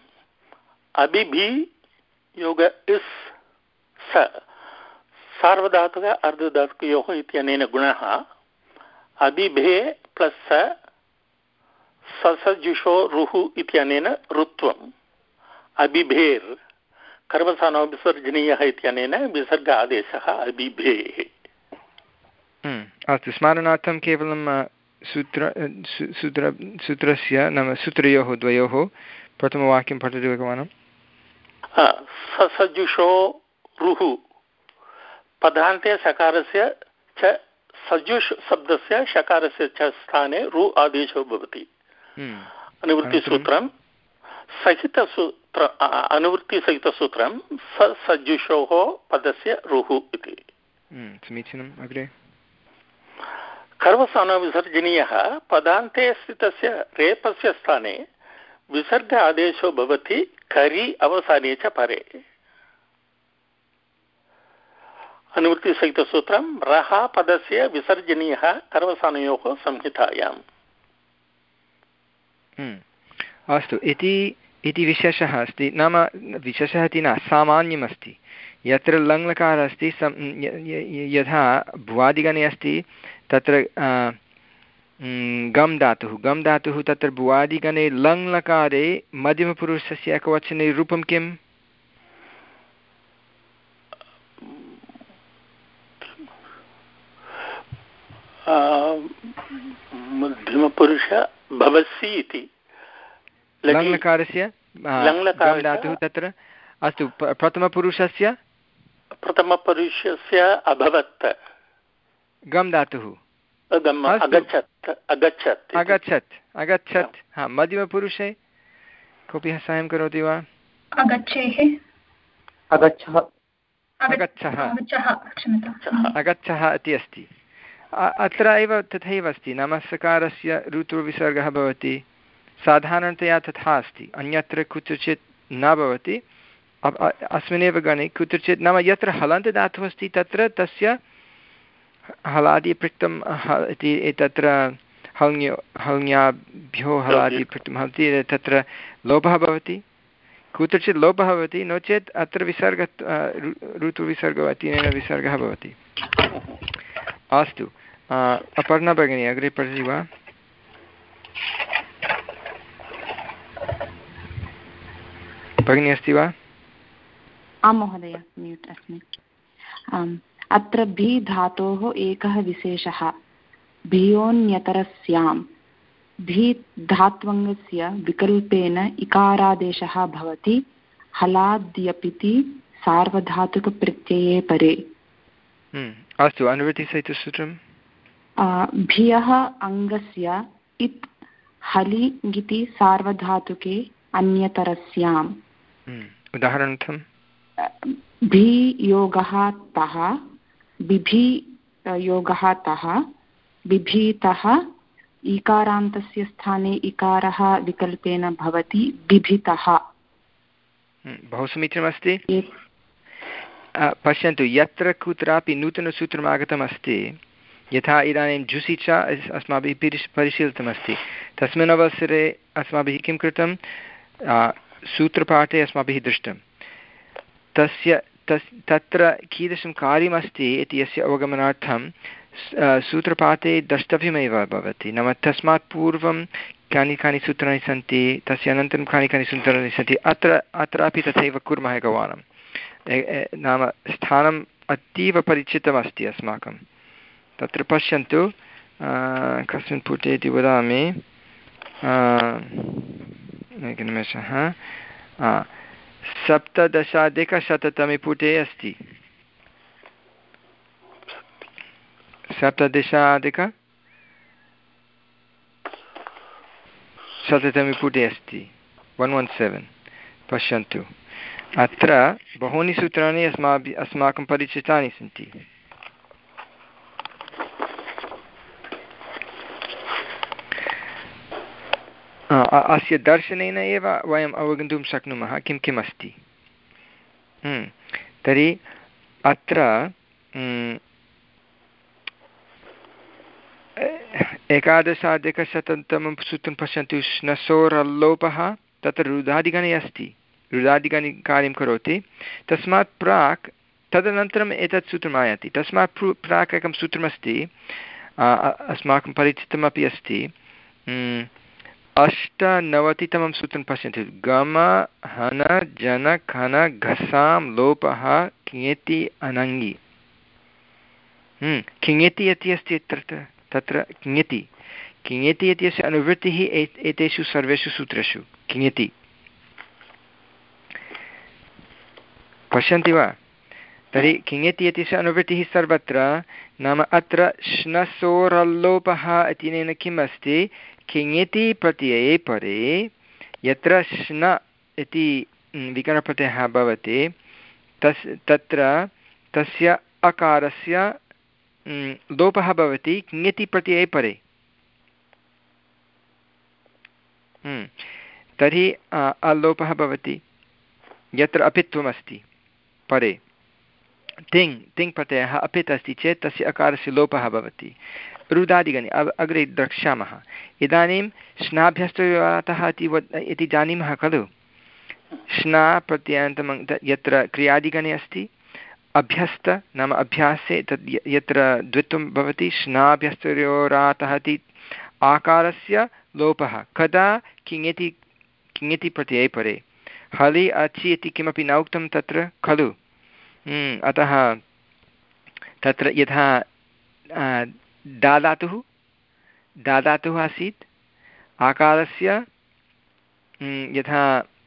अभिभियोग इस् स सार्वधातुक अर्धधातुकयोः इत्यनेन गुणः अभिभे प्लस् स ससजुषो रुः इत्यनेन ऋत्वम् अभिभेर् कर्मसानो विसर्जनीयः इत्यनेन विसर्ग आदेशः अभिभेः। अस्तु, स्मरणार्थं केवलं सूत्र सूत्र सूत्रस्य नाम सूत्रयोः द्वयोः प्रथमवाक्यं पठतु एकवारं। ससजुषो रुः पदान्ते सकारस्य च सजुष् शब्दस्य शकारस्य च स्थाने रु आदेशो भवति। अनुवृत्तिसूत्रं सहितसूत्र अनुवृत्तिसहितसूत्रं ससजुषोः पदस्य रुः इति। समीचीनम्। अग्रे कर्मसानविसर्जनीयः पदान्ते स्थितस्य रेपस्य स्थाने विसर्ग आदेशो भवति करि अवसाने च परे। अनुवृत्तिसहितसूत्रं रः पदस्य विसर्जनीयः कर्मसानयोः संहितायाम्। अस्तु, इति इति विशेषः अस्ति। नाम विशेषः इति न, सामान्यमस्ति। यत्र लङ्लकारः अस्ति यथा भुवादिगणे अस्ति तत्र गम् धातुः गम् धातुः तत्र भुवादिगणे लङ्लकारे मध्यमपुरुषस्य एकवचने रूपं किम्? मध्यमपुरुष भवसि इति लङ्लकारस्य गम् धातुः तत्र। अस्तु, प्रथमपुरुषस्य प्रथमपुरुषस्य अभवत् गम् धातुः अगच्छत् अगच्छत् अगच्छत् अगच्छत् हा, मध्यमपुरुषे कोऽपि साहाय्यं करोति वा? अगच्छेः अगच्छः अगच्छः अगच्छः इति अस्ति। अत्र एव तथैव अस्ति, नाम सकारस्य ऋतुविसर्गः भवति। साधारणतया तथा अस्ति, अन्यत्र कुत्रचित् न भवति। अस्मिन्नेव गणे कुत्रचित्, नाम यत्र हलन्तदातुः अस्ति तत्र तस्य हलादिपृक्तं इति तत्र हल्ङ्यो हल्ङ्याभ्यो हलादिपृक्तं भवति, तत्र लोपः भवति। कुत्रचित् लोपः भवति, नो चेत् अत्र विसर्ग ऋतुविसर्गः अतीनेन विसर्गः भवति। अस्तु, अपर्णा भगिनी अग्रे पठति वा? भगिनी अस्ति वा? आं महोदय, म्यूट् अस्मि। अत्र भी धातोः एकः विशेषः भियोन्यतरस्यां भी धात्वङ्गस्य विकल्पेन इकारादेशः भवति हलाद्यपिति सार्वधातुकप्रत्यये परे। अस्तु, अनुवृत्तिसहितसूत्रं भियः अङ्गस्य इत् हलि इति सार्वधातुके अन्यतरस्याम्। उदाहरणार्थं भी योगः तः बिभि योगः तः बिभीतः इकारान्तस्य स्थाने इकारः विकल्पेन भवति बिभितः। बहु समीचीनमस्ति। पश्यन्तु यत्र कुत्रापि नूतनसूत्रम् आगतमस्ति यथा इदानीं जुसि च अस्माभिः परिश परिशीलितमस्ति तस्मिन् अवसरे अस्माभिः किं कृतं सूत्रपाठे अस्माभिः दृष्टं तस्य तस् तत्र कीदृशं कार्यमस्ति इति यस्य अवगमनार्थं सूत्रपाठे द्रष्टव्यमेव भवति नाम तस्मात् पूर्वं कानि कानि सूत्राणि सन्ति तस्य अनन्तरं कानि कानि सूत्राणि सन्ति अत्र अत्रापि तथैव कुर्मः एकवारं नाम स्थानम् अतीव परिचितमस्ति अस्माकं तत्र पश्यन्तु कस्मिन् पुटे इति वदामि एकनिमेषः सप्तदशाधिकशततमे पुटे अस्ति सप्तदशाधिक शततमे पुटे अस्ति वन् वन् सेवेन् पश्यन्तु अत्र बहूनि सूत्राणि अस्माभिः अस्माकं परिचितानि सन्ति अस्य दर्शनेन एव वयम् अवगन्तुं शक्नुमः किं किम् अस्ति तर्हि अत्र एकादशाधिकशततमं सूत्रं पश्यन्तु श्नसोरल्लोपः तत्र रुदादिगणे अस्ति रुदादिगणे कार्यं करोति तस्मात् प्राक् तदनन्तरम् एतत् सूत्रम् आयाति तस्मात् प्राक् एकं सूत्रमस्ति अस्माकं परिचितमपि अस्ति अष्टनवतितमं सूत्रं पश्यन्तु गम हन जन खन घसां लोपः किङेति अनङि किङेति इति अस्ति तत्र तत्र किङेति किङेति इत्यस्य अनुवृत्तिः एतेषु सर्वेषु सूत्रेषु किङेति पश्यन्ति वा तर्हि किङेति इत्यस्य अनुवृत्तिः सर्वत्र नाम अत्र श्नसोरल्लोपः इत्यनेन किम् अस्ति किङेति प्रत्यये परे यत्र श्न इति विकरणप्रत्ययः भवति तस् तत्र तस्य अकारस्य लोपः भवति किङेति प्रत्यये परे तर्हि अलोपः भवति यत्र अपित्वमस्ति परे तिङ् तिङ् प्रत्ययः अपित् अस्ति चेत् तस्य अकारस्य लोपः भवति रुदादिगणे अग्रे द्रक्ष्यामः इदानीं श्नाभ्यस्तयोरातः इति इति जानीमः खलु श्ना प्रत्ययान्तं यत्र क्रियादिगणे अस्ति अभ्यस्त नाम अभ्यासे तद् यत्र द्वित्वं भवति श्नाभ्यस्तयोरातः इति आकारस्य लोपः कदा किङेति किङेति प्रत्यये परे हलि अचि इति किमपि न उक्तं तत्र खलु अतः तत्र यथा दादातुः दादातुः आसीत् आकारस्य यथा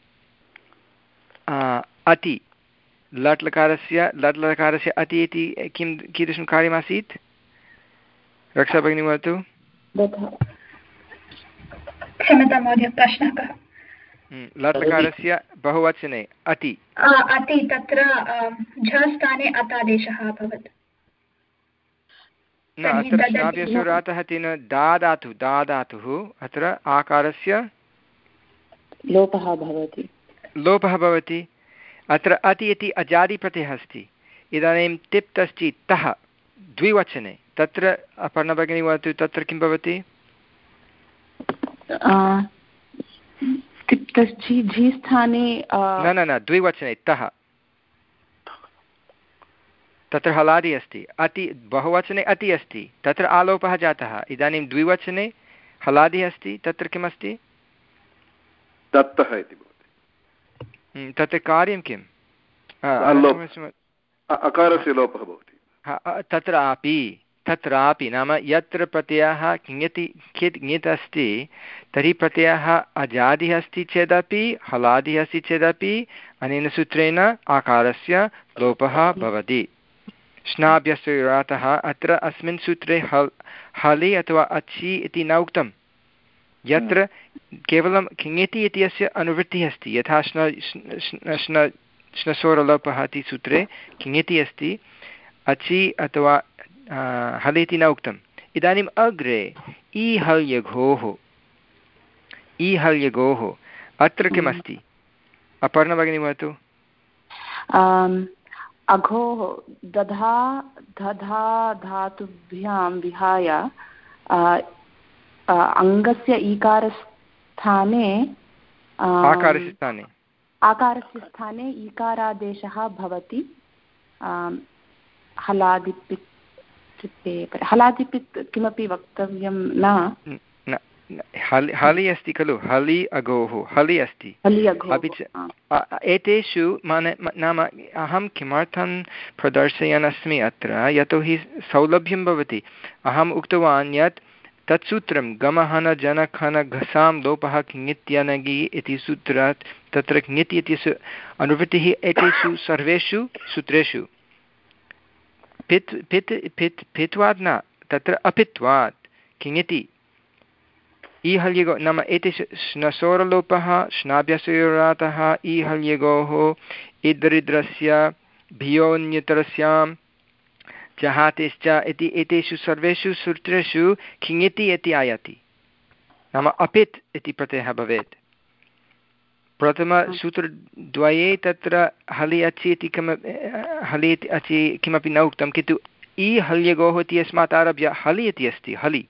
अति लट् लकारस्य लट् लकारस्य अति इति किं कीदृशं कार्यमासीत् रक्षा भगिनी वदतु क्षम्यतां महोदय प्रश्नः कः लट् लकारस्य बहुवचने अति अति तत्र झ स्थाने अतादेशः अभवत् न अत्र श्नाभ्यसुरातः तेन दादातु दादातुः अत्र आकारस्य लोपः भवति लोपः भवति अत्र अति इति अजादिप्रत्ययः अस्ति इदानीं तिप् अस्ति तः द्विवचने तत्र अपर्णभगिनी वदतु तत्र किं भवति तिप्तस्थि झि स्थाने न न न द्विवचने तः तत्र हलादि अस्ति अति बहुवचने अति अस्ति तत्र आलोपः जातः इदानीं द्विवचने हलादि अस्ति तत्र किमस्ति दत्तः इति भवति तत्र कार्यं किम् अकारस्य लोपः भवति तत्रापि तत्रापि नाम यत्र प्रत्ययः किङति किङित् अस्ति तर्हि प्रत्ययः अजादिः अस्ति चेदपि हलादिः अस्ति चेदपि अनेन सूत्रेण आकारस्य लोपः भवति श्नाभ्यस्तयोरातः अत्र अस्मिन् सूत्रे हल् हलि अथवा अचि इति न उक्तं यत्र केवलं किङेति इत्यस्य अनुवृत्तिः अस्ति यथा श्न श्न श्नसोरलोपः इति सूत्रे किङेति अस्ति अचि अथवा हलि इति न उक्तम् इदानीम् अग्रे इ हल्यघोः इ हल्यघोः अत्र किमस्ति अपर्णा भगिनी वदतु अघोः दधा दधा धातुभ्यां विहाय अङ्गस्य ईकारस्थाने आकारस्य स्थाने आकारस्य स्थाने ईकारादेशः भवति हलादिपित् हलादिपित् किमपि वक्तव्यं न हलि अस्ति खलु हलि अगोः हलि अस्ति अपि च एतेषु नाम अहं किमर्थं प्रदर्शयन् अस्मि अत्र यतोहि सौलभ्यं भवति अहम् उक्तवान् यत् तत् सूत्रं गमहन जनखन घसां लोपः किङित्यनगि इति सूत्रात् तत्र किङिति इत्यस्य अनुवृत्तिः एतेषु सर्वेषु सूत्रेषु पित् पित् पित् पित्वात् न तत्र अपित्वात् किङिति ईहल्यगो नाम एतेषु श्नसोरलोपः श्नाभ्यसयोरातः ईहल्यगोः इदरिद्रस्य भियोन्यतरस्यां जहातिश्च इति एतेषु सर्वेषु सूत्रेषु किङिति इति आयाति नाम अपित् इति प्रत्ययः भवेत् प्रथमसूत्रद्वये तत्र हलि अचि इति किम हलि इति अचि किमपि न उक्तं किन्तु ई हल्यगोः इति यस्मात् आरभ्य हलि इति अस्ति हलि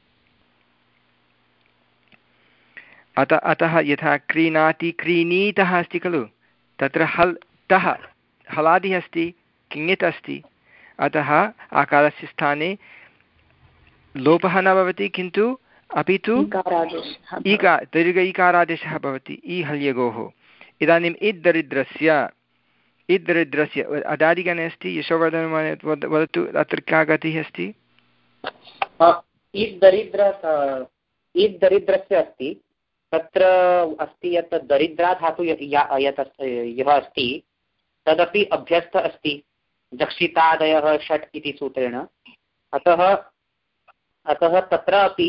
अतः अतः यथा क्रीणाति क्रीणीतः अस्ति खलु तत्र हल् तः हलादिः अस्ति किङित् अस्ति अतः आकारस्य स्थाने लोपः न भवति किन्तु अपि तु ईका दीर्घ ईकारादेशः भवति ई हल्यगोः इदानीम् इद् दरिद्रस्य इद् दरिद्रस्य अदादिगणे अस्ति यशोवर्धन वदतु अत्र का गतिः अस्ति इद् दरिद्र इद् दरिद्रस्य अस्ति तत्र अस्ति यत् दरिद्रा धातु यत् यः अस्ति तदपि अभ्यस्त अस्ति जक्षितादयः षट् इति सूत्रेण अतः अतः तत्र अपि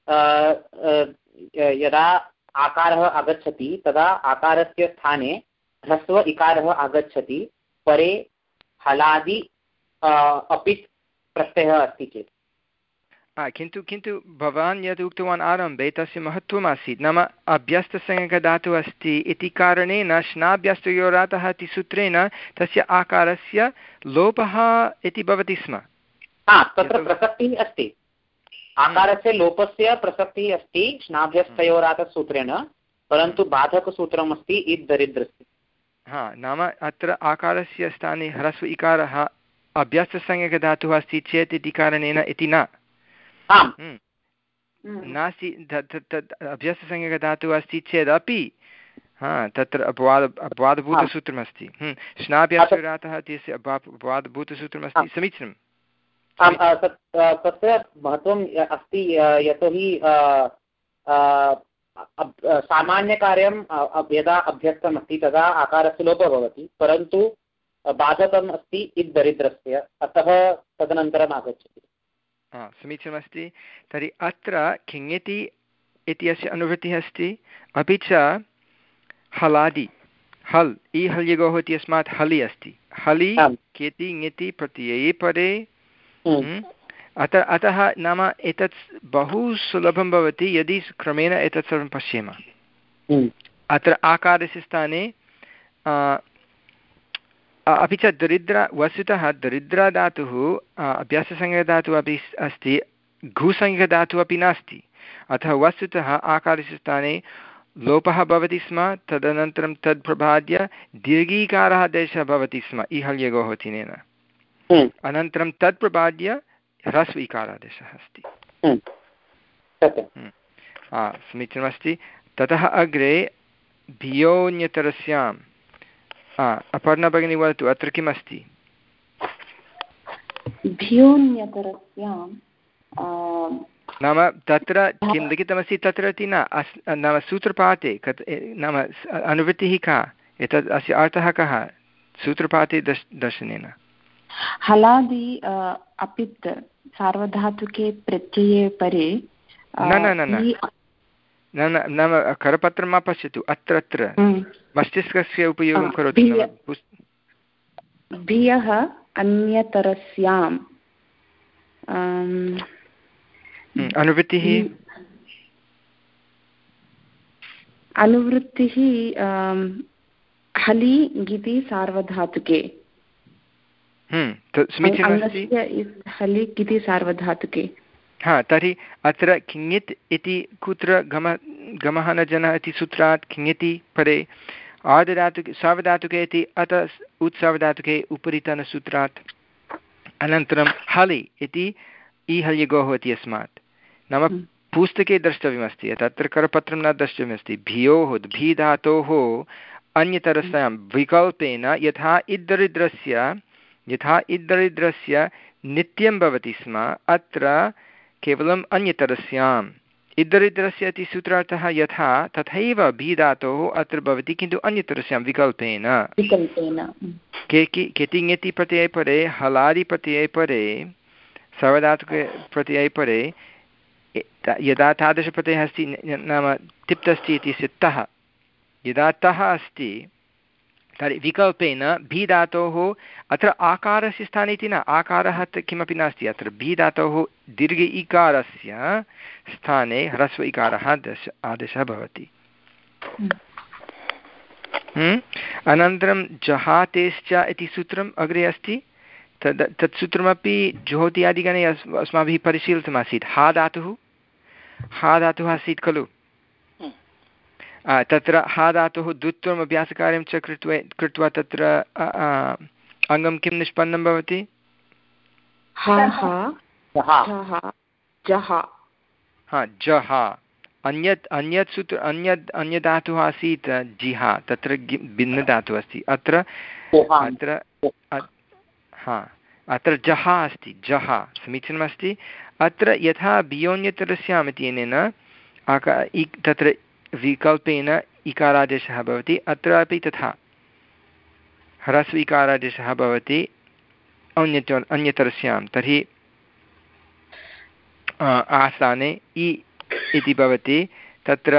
यदा आकारः आगच्छति तदा आकारस्य स्थाने ह्रस्व इकारः आगच्छति परे हलादि अपित् प्रत्ययः अस्ति चेत् किन्तु किन्तु भवान् यत् उक्तवान् आरम्भे तस्य महत्त्वम् आसीत् नाम अभ्यस्तसंज्ञकधातुः अस्ति इति कारणेन श्नाभ्यस्तयोरातः इति सूत्रेण तस्य आकारस्य लोपः इति भवति स्म तत्र प्रसक्तिः अस्ति आकारस्य लोपस्य प्रसक्तिः अस्ति श्नाभ्यस्तयोरातसूत्रेण परन्तु बाधकसूत्रम् अस्ति इद् दरिद्रस्य हा नाम अत्र आकारस्य स्थाने ह्रस्व इकारः अभ्यस्तसंज्ञकधातुः अस्ति चेत् इति कारणेन इति न नास्ति तत् अभ्यस्तसंज्ञकधातुः अस्ति चेदपि हा तत्र अपवाद अपवादभूतसूत्रमस्ति श्नाभ्यस्तयोरातः इत्यस्य अपवादभूतसूत्रमस्ति समीचीनं तस्य महत्त्वम् अस्ति यतोहि सामान्यकार्यं यदा अभ्यस्तम् अस्ति तदा आकारस्य लोपः भवति परन्तु बाधकम् अस्ति इद् दरिद्रस्य अतः तदनन्तरम् आगच्छति हा समीचीनमस्ति तर्हि अत्र किङिति इत्यस्य अनुवृत्तिः अस्ति अपि च हलादि हल् ई हल्यगोः इत्यस्मात् हलि अस्ति हलि केति ङिति प्रत्यये परे अत अतः नाम एतत् बहु सुलभं भवति यदि क्रमेण एतत् सर्वं पश्येम अत्र आकारस्य स्थाने अपि च दरिद्र वस्तुतः दरिद्रधातुः अभ्याससंज्ञकधातुः अपि अस्ति घुसंज्ञकधातुः अपि नास्ति अतः वस्तुतः आकारस्य स्थाने लोपः भवति स्म तदनन्तरं तद् प्रबाद्य दीर्घीकारः देशः भवति स्म इहल्यगोः तिनेन अनन्तरं तत् प्रबाद्य ह्रस्व इकारादेशः अस्ति समीचीनमस्ति ततः अग्रे भियोन्यतरस्यां अपर्णा भगिनी वदतु अत्र किम् अस्ति नाम तत्र किं लिखितमस्ति तत्र इति न अस् नाम सूत्रपाते कत् नाम अनुवृत्तिः का एतत् अस्य अर्थः कः सूत्रपाते दर्श दर्शनेन हलादि अपित् सार्वधातुके प्रत्यये परे न न न न न नाम करपत्रं मा पश्यतु अत्र अत्र मस्तिष्कस्य उपयोगं करोतु भियः अन्यतरस्याम् अनुवृत्तिः अनुवृत्तिः हलि ङिति सार्वधातुके समीचीनमस्ति हलिक् इति सार्वधातुके। हा तर्हि अत्र किङित् इति कुत्र गम गमः न जनः इति सूत्रात् किङिति परे आर्धधातुके सार्वधातुके इति अतः उत्सार्वधातुके उपरितनसूत्रात् अनन्तरं हलि इति ईहल्यगोः इति अस्मात् नाम पुस्तके द्रष्टव्यमस्ति तत्र करपत्रं न द्रष्टव्यमस्ति भियोः भी धातोः अन्यतरस्यां विकल्पेन यथा इद्दरिद्रस्य यथा इद्दरिद्रस्य नित्यं भवति स्म अत्र केवलम् अन्यतरस्याम् इद्दरिद्रस्य इति सूत्रार्थः यथा तथैव भी धातोः अत्र भवति किन्तु अन्यतरस्यां विकल्पेन के केतिङति प्रत्यये परे हलादि प्रत्यये परे सर्वधातुके प्रत्यये परे यदा तादृशप्रत्ययः अस्ति नाम तिप् अस्ति इति सिद्धः यदा तः अस्ति तर्हि विकल्पेन भी धातोः अत्र आकारस्य स्थाने इति न आकारः किमपि नास्ति अत्र भी धातोः दीर्घ इकारस्य स्थाने ह्रस्व इकारः दश आदेशः भवति। अनन्तरं जहातेश्च इति सूत्रम् अग्रे अस्ति तद् तत् सूत्रमपि ज्योत्यादिगणे अस्माभिः परिशीलितमासीत् हा धातुः हा धातुः आसीत् खलु तत्र हा धातुः द्वित्वम् अभ्यासकार्यं च कृत्वा कृत्वा तत्र अङ्गं किं निष्पन्नं भवति हा जहा अन्यत् अन्यत् सूत्र अन्यत् अन्यधातुः आसीत् जिहा तत्र भिन्नधातुः अस्ति अत्र अत्र हा अत्र जहा अस्ति जहा समीचीनमस्ति अत्र यथा बियोन्यतरस्याम् इत्यनेन आका तत्र विकल्पेन इकारादेशः भवति अत्रापि तथा ह्रस्व इकारादेशः भवति अन्यत अन्यतरस्यां तर्हि आस्थाने इ इति भवति तत्र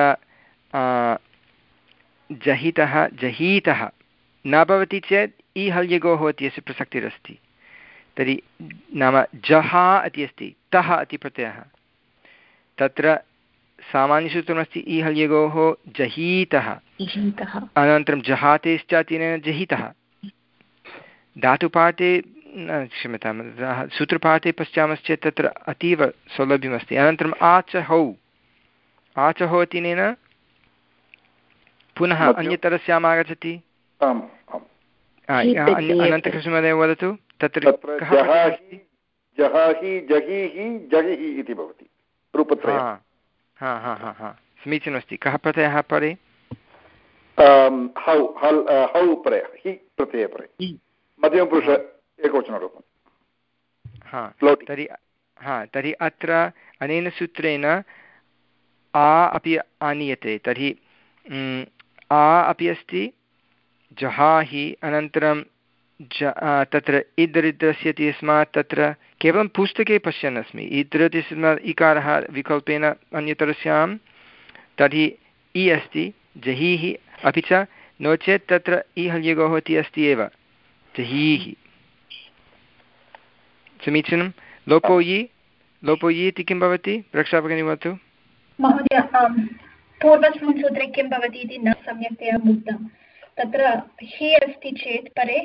जहितः जहीतः न भवति चेत् इ हल्यगोः इत्यस्य प्रसक्तिरस्ति तर्हि नाम जहा इति अस्ति तः इति प्रत्ययः तत्र सामान्यसूत्रमस्ति इ हल्यगोः जहीतः अनन्तरं जहातेश्च तेन जहितः धातुपाठे क्षम्यतां सूत्रपाठे पश्यामश्चेत् तत्र अतीव सौलभ्यमस्ति अनन्तरम् आचहौ आचहौ इत्यनेन पुनः अन्यतरस्याम् आगच्छति अनन्तकृष्णमहोदय वदतु तत्र हा हा हा हा समीचीनमस्ति कः प्रत्ययः परे हौ हौ प्रत्ययः हि प्रत्यये परे मध्यमपुरुष एकवचनरूपं हा तर्हि हा तर्हि अत्र अनेन सूत्रेण आ अपि आनीयते तर्हि आ अपि अस्ति जहाहि अनन्तरं ज तत्र इदरिद्रस्य इति अस्मात् तत्र केवलं पुस्तके पश्यन् अस्मि इदृतिस्मात् इकारः विकल्पेन अन्यतरस्यां तर्हि इ अस्ति जहीः अपि च नो चेत् तत्र इ हल्यगोः इति अस्ति एव जहीः समीचीनं लोपो यि लोपो यि इति किं भवति रक्षाभगिनी वदतु महोदय पूर्वस्मिन् सूत्रे किं भवति इति न सम्यक्तया उक्तं तत्र हि अस्ति चेत् परे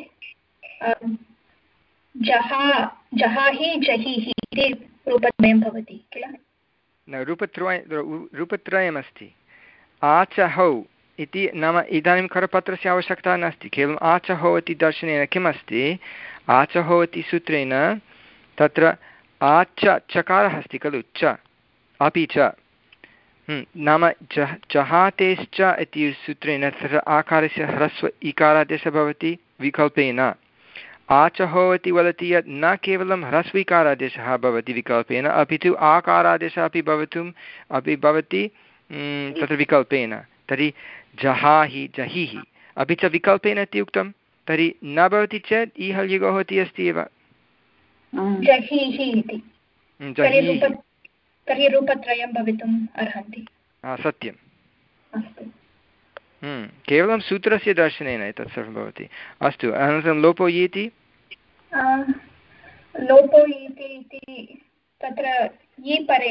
जहा जहाहि जहीहि इति रूपद्वयं भवति किल न रूपत्रय रूपत्रयमस्ति आचहौ इति नाम इदानीं करपत्रस्य आवश्यकता नास्ति केवलम् आचहौ इति दर्शनेन किम् अस्ति आचहौ इति सूत्रेण तत्र आच चकारः अस्ति खलु च अपि च नाम जह जहातेश्च इति सूत्रेण तत्र आकारस्य ह्रस्व इकारादेशः भवति विकल्पेन आचहो इति वदति यत् न केवलं ह्रस्वीकारादेशः भवति विकल्पेन अपि तु आकारादेशः अपि भवितुम् अपि भवति तत्र विकल्पेन तर्हि जहाहि जहिः अपि च विकल्पेन इति उक्तं तर्हि न भवति चेत् इ हल्यगोः इति अस्ति एव तर्हि रूपत्रयं भवितुम् अर्हन्ति सत्यं केवलं सूत्रस्य दर्शनेन एतत् सर्वं भवति अस्तु अनन्तरं लोपो इति लोपो इति तत्र ये परे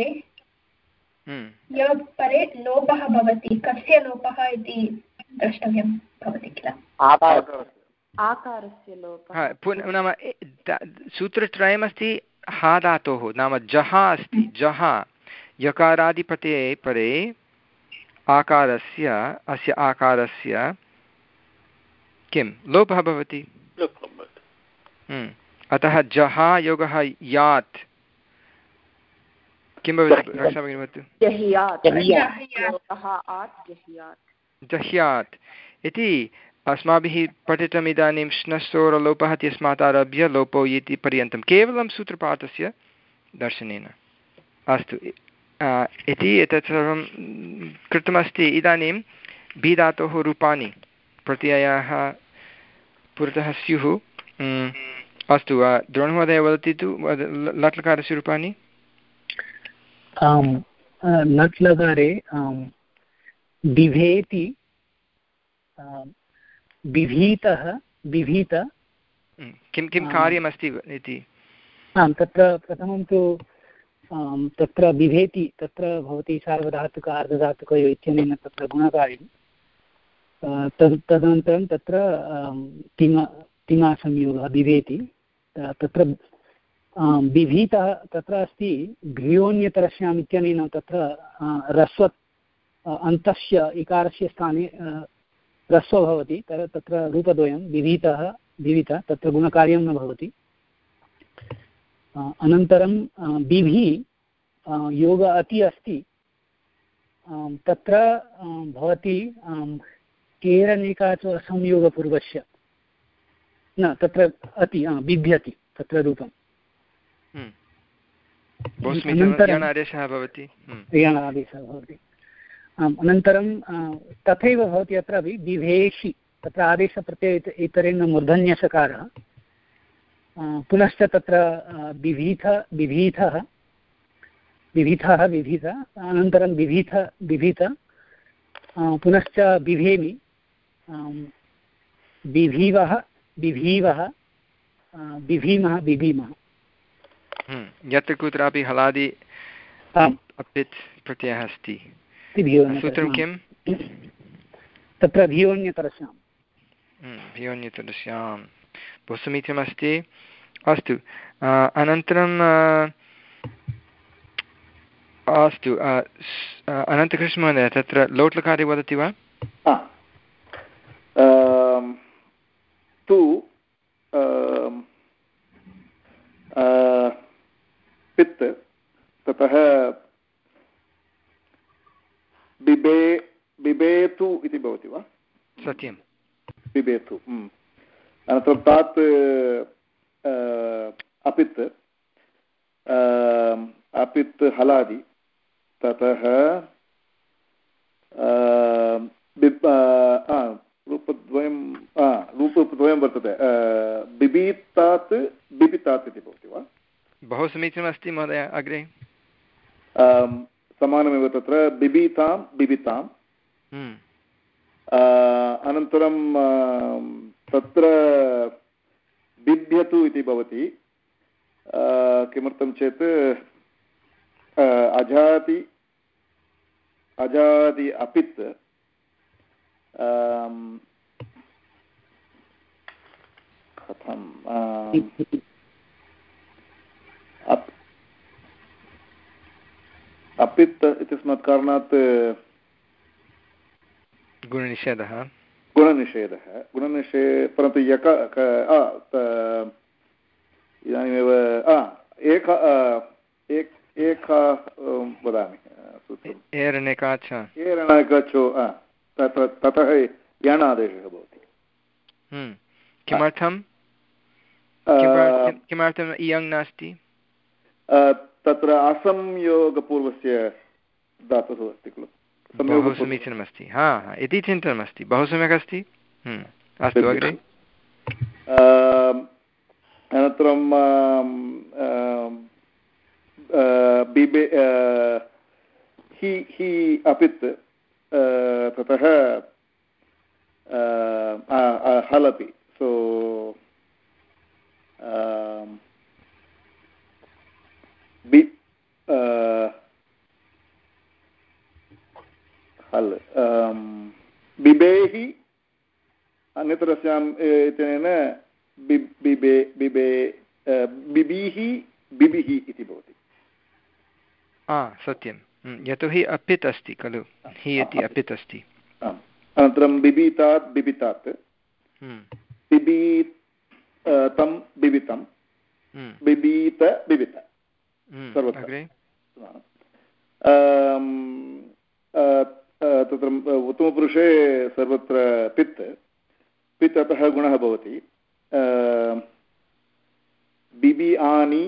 य परे लोपः भवति कस्य लोपः इति द्रष्टव्यं भवति किल आकारस्य लोपः पुनः नाम सूत्रत्रयमस्ति हा धातोः नाम जः अस्ति जः यकारादिप्रत्यये परे आकारस्य अस्य आकारस्य किं लोपः भवति अतः जः योगः यात् किं भवति रक्षाभगिनी जह्यात् इति अस्माभिः पठितम् इदानीं श्नश्चोरलोपः इत्यस्मात् आरभ्य लोपो इति पर्यन्तं केवलं सूत्रपाठस्य दर्शनेन अस्तु इति एतत् सर्वं कृतमस्ति। इदानीं बि धातोः रूपाणि प्रत्ययाः पुरतः स्युः। अस्तु द्रोणमहोदय वदति तु लट् लकारस्य रूपाणि। लट् लकारे बिभेति बिभीतः बिभीत किं किं कार्यमस्ति इति। आं तत्र प्रथमं तु तत्र बिभेति तत्र भवति सार्वधातुक अर्धधातुकयोः इत्यनेन तत्र गुणकार्यं तद् तदनन्तरं तत्र तिङ् तिङ्संयोगः बिभेति तत्र बिभीतः तत्र अस्ति घ्रियोन्यतरस्याम् इत्यनेन तत्र रस्व अन्तस्य इकारस्य स्थाने रस्व भवति तत्र तत्र रूपद्वयं बिभीतः बिभीतः तत्र गुणकार्यं न भवति। अनन्तरं बिभि योग अति अस्ति तत्र भवति केरनिकाच संयोगपूर्वस्य न तत्र अति बिभ्यति तत्र रूपं यणादेशः भवति यणादेशः भवति। आम् अनन्तरं तथैव भवति अत्रापि बिभेषि तत्र आदेशप्रत्यय इतरेण मूर्धन्यसकारः पुनश्च तत्र बिभीथ बिभीथः बिभीथः बिभीथ अनन्तरं बिभीथ बिभीथ पुनश्च बिभेमि बिभीवः बिभीवः बिभीमः बिभीमः। यत्र कुत्रापि हलादि अपित् प्रत्ययः अस्ति सूत्रं किं तत्र भियोन्यतरस्यां भियोन्यतरस्यां बहु समीचीनमस्ति। अस्तु अनन्तरं अस्तु अनन्तकृष्णमहोदय तत्र लोट् लकारे वदति वा? तु पित् ततः बिबे बिबेतु इति भवति वा? सत्यं बिबेतु। अनन्तरं तात् अपित् अपित् हलादि ततः रूपद्वयं रूपद्वयं वर्तते बिबीतात् बिबितात् इति भवति वा? बहु समीचीनमस्ति महोदय अग्रे समानमेव तत्र बिबीतां बिबितां अनन्तरं तत्र बिभ्यतु इति भवति किमर्थं चेत् अजाति अजादि अपित् कथं अपित् इत्यस्मात् कारणात् गुणनिषेधः गुणनिषेधः गुणनिषेध परन्तु यक इदानीमेव एक एक वदामि एरनेकाच एरनेकाचो ततः यणादेशः भवति। किमर्थं किमर्थम् इयङ् नास्ति? तत्र असंयोगपूर्वस्य धातुः अस्ति खलु। बहु समीचीनमस्ति हा हा इति चिन्तनमस्ति बहु सम्यक् अस्ति। अस्तु अग्रे अनन्तरं बिबे हि हि अपित् ततः हलपि सो बि हल् बिबेहि अन्यतरस्याम् इत्यनेन बिबे बिबे बिबिः बिबिः इति भवति। सत्यं, यतोहि अपित् अस्ति खलु, हि इति अपित् अस्ति। अनन्तरं बिबितात् बिबितात्, बिबी तं बिबितं, बिबीत बिबित सर्वत्र। तत्र उत्तमपुरुषे सर्वत्र पित् पित् अतः गुणः भवति। बिबि आनि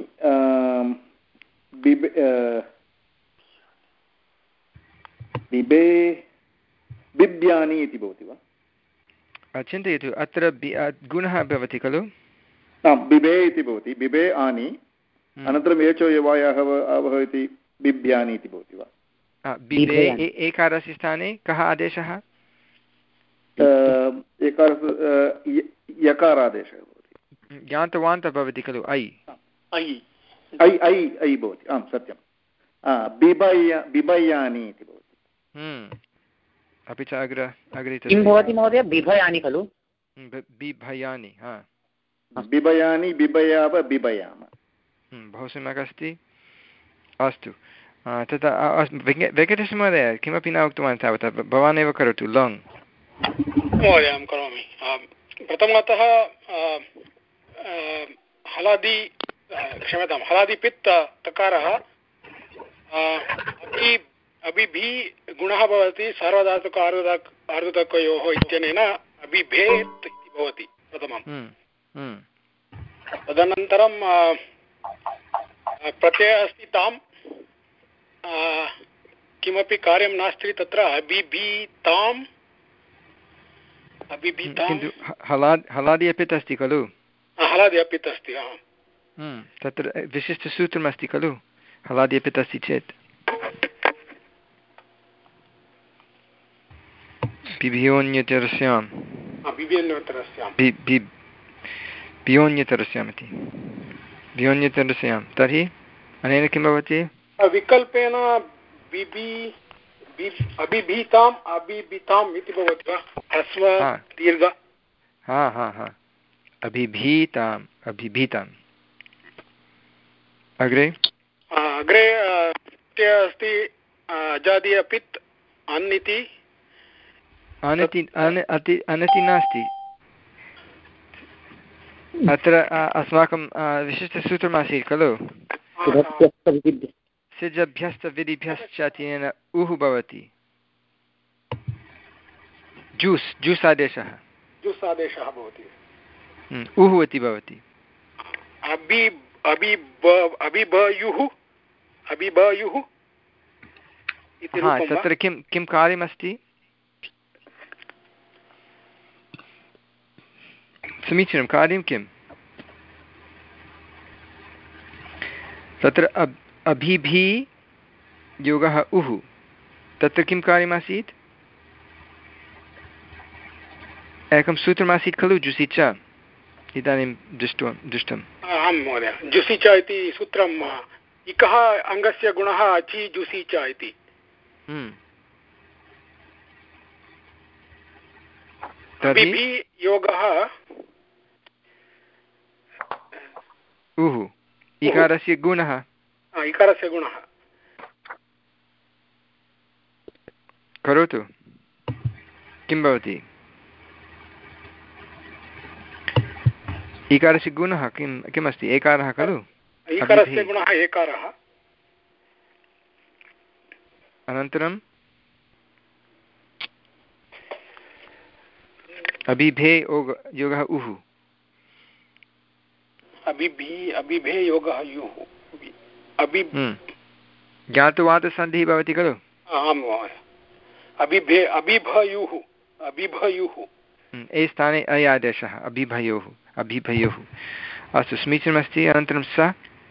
बिबे बिबे बिब्यानि इति भवति वा? चिन्तयतु, अत्र गुणः भवति खलु, बिबे इति भवति, बिबे आनि, अनन्तरम् एचो यवायाः आवह इति बिब्यानि इति भवति वा? बिबे एकारस्य स्थाने कः आदेशः? एकारस्य यकारादेशः भवति। ज्ञातवान्तः भवति खलु, ऐ ऐ ऐ ऐ भवति, आं सत्यं। बिबय बिबयानि इति भवति। अपि च अग्र अग्रे किं भवति महोदय? बिभयानि खलु? बिभयानि, हा, बिभयानि बिभयाव बिभयाम। बहु सम्यक् अस्ति। अस्तु, तथा वेङ्कटेशमहोदय किमपि न उक्तवान् तावत्, भवान् एव करोतु। लङ् महोदय अहं करोमि। प्रथमतः हलादि क्षम्यतां हलादिपित् तकारः अबिभि गुणः भवति सार्वधातुक आर्धधातुकयोः इत्यनेन अबिभेत् इति भवति प्रथमं। तदनन्तरं प्रत्ययः अस्ति तां, किमपि कार्यं नास्ति तत्र, अबिभीताम् अबिभीताम्। हलादि अपित् अस्ति खलु? हलादि अपित् अस्ति, तत्र विशिष्टसूत्रमस्ति खलु हलादि अपित् अस्ति चेत्। बिभियोन्यतरस्यां बियोन्यतरस्याम् इति बियोन्यतरस्यां, तर्हि अनेन किं भवति? विकल्पेन बिबि अबिभीताम् अबिभीताम् इति भवति वा? ह्रस्व दीर्घ। हा हा हा अभिभीताम् अभिभीताम्। अग्रे अग्रे अस्ति अजादि अपित् अन् इति। अनति अनति नास्ति अत्र। अस्माकं विशिष्टसूत्रमासीत् खलु, सिजभ्यस्तविधिभ्यश्च तेन उः भवति। जूस् जूस् आदेशः जूस् आदेशः भवति, उः इति भवति। अबिभयुः अबिभयुः इति हा, तत्र किं किं कार्यमस्ति? समीचीनं, कार्यं किम्? तत्र अब् अभिभि योगः उः, तत्र किं कार्यमासीत्? एकं सूत्रमासीत् खलु, जुसि च। इदानीं दृष्ट्वा दृष्टम्। आं महोदय, जुसि च इति सूत्रम्। इकः अङ्गस्य गुणः अचि जुसि च इति। अबिभि योगः उः, इकारस्य गुणः। इकारस्य गुणः करोतु, किं भवति? इकारस्य गुणः किं किमस्ति? एकारः खलु? इकारस्य गुणः एकारः। अनन्तरम् अबिभे योगः उः। अबिभि अबिभे योगः युः। अबि ज्ञातवादसन्धिः भवति खलु? आं महोदय। अबिभे अबिभयुः अबिभयुः ए स्थाने अय आदेशः, अबिभयोः अबिभयोः। अस्तु, समीचीनमस्ति। अनन्तरं स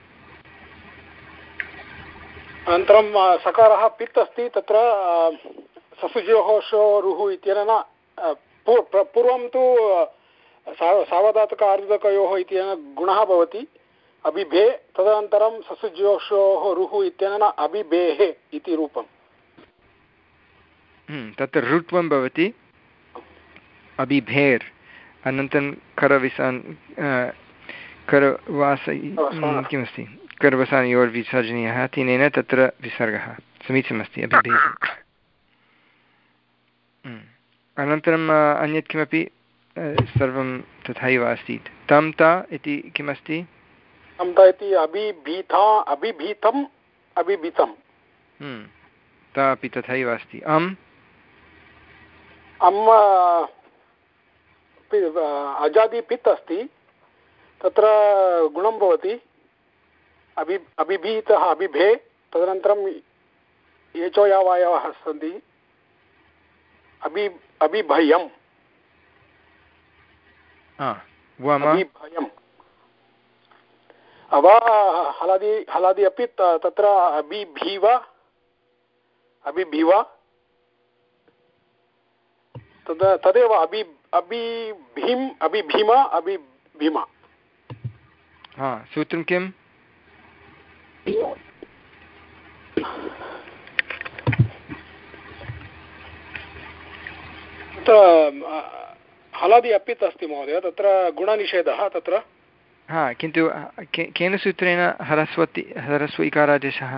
अनन्तरं सकारः पित् अस्ति, तत्र ससुजोः शो रुः इत्यनेन पूर्वं तु सावधातुक आर्धधातुकयोः इत्यनेन गुणः भवति अबिभे, तदनन्तरं ससुजोषोः रुः इत्यनेन अबिभेः इति रूपम्। तत्र ऋत्वं भवति अबिभेर्, अनन्तरं करविसान् करवास किमस्ति करवसानयोर्विसर्जनीयः तेनेन तत्र विसर्गः समीचीनमस्ति अभिभेः। अनन्तरम् अन्यत् किमपि सर्वं तथैव आसीत्। तं ता इति किमस्ति? तं ता इति अभिभीता अभिभीतम् अभिभीतं ता अपि तथैव अस्ति। अम् अम् अजादि पित् अस्ति तत्र गुणं भवति अभि अभिभीतः अभिभे तदनन्तरं एचो यावायवः सन्ति अभि अभिभयम् अभिभयम् अवा हलादि हलादि अपि तत्र अभिभीव अभिभीव तद् तदेव अभि अभिभीम् अभिभीम अभिभीम। हा सूत्रं किम्? हलादि अपित् अस्ति महोदय तत्र गुणनिषेधः तत्र। हा किन्तु केन सूत्रेण ह्रस्वति ह्रस्व इकारादेशः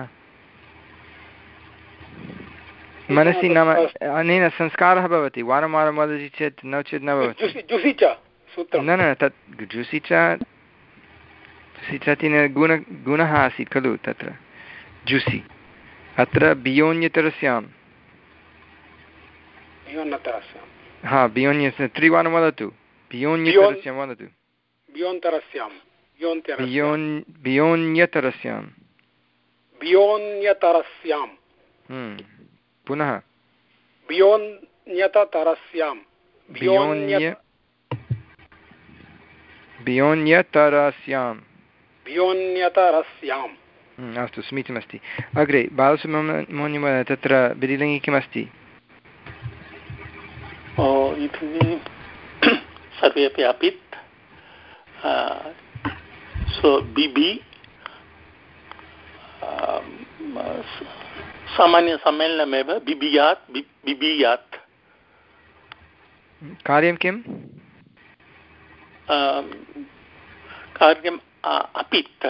मनसि नाम अनेन संस्कारः भवति वारं वारं वदति चेत् नो चेत् न भवति। न न तत् जुसि च जुसि च तेन गुण गुणः आसीत् खलु तत्र जुसि अत्र बियोन्यतरस्यां हा बियोन्य त्रिवारं वदतु बियोन्यतरस्यां वदतु बियोन्तरस्यां बियोन्यतरस्यां बियोन्यतरस्यां पुनः बियोन्यतरस्यां बियोन्य बियोन्यतरस्यां बियोन्यतरस्याम् अस्तु समीचीनमस्ति। अग्रे बालसुब्रह्मण्यं तत्र विधिलिङ्गे किमस्ति? सर्वे अपि अपित् सो बिबि सामान्यसम्मेलनमेव बिबियात् बिबियात्। कार्यं किं? कार्यम् अपित्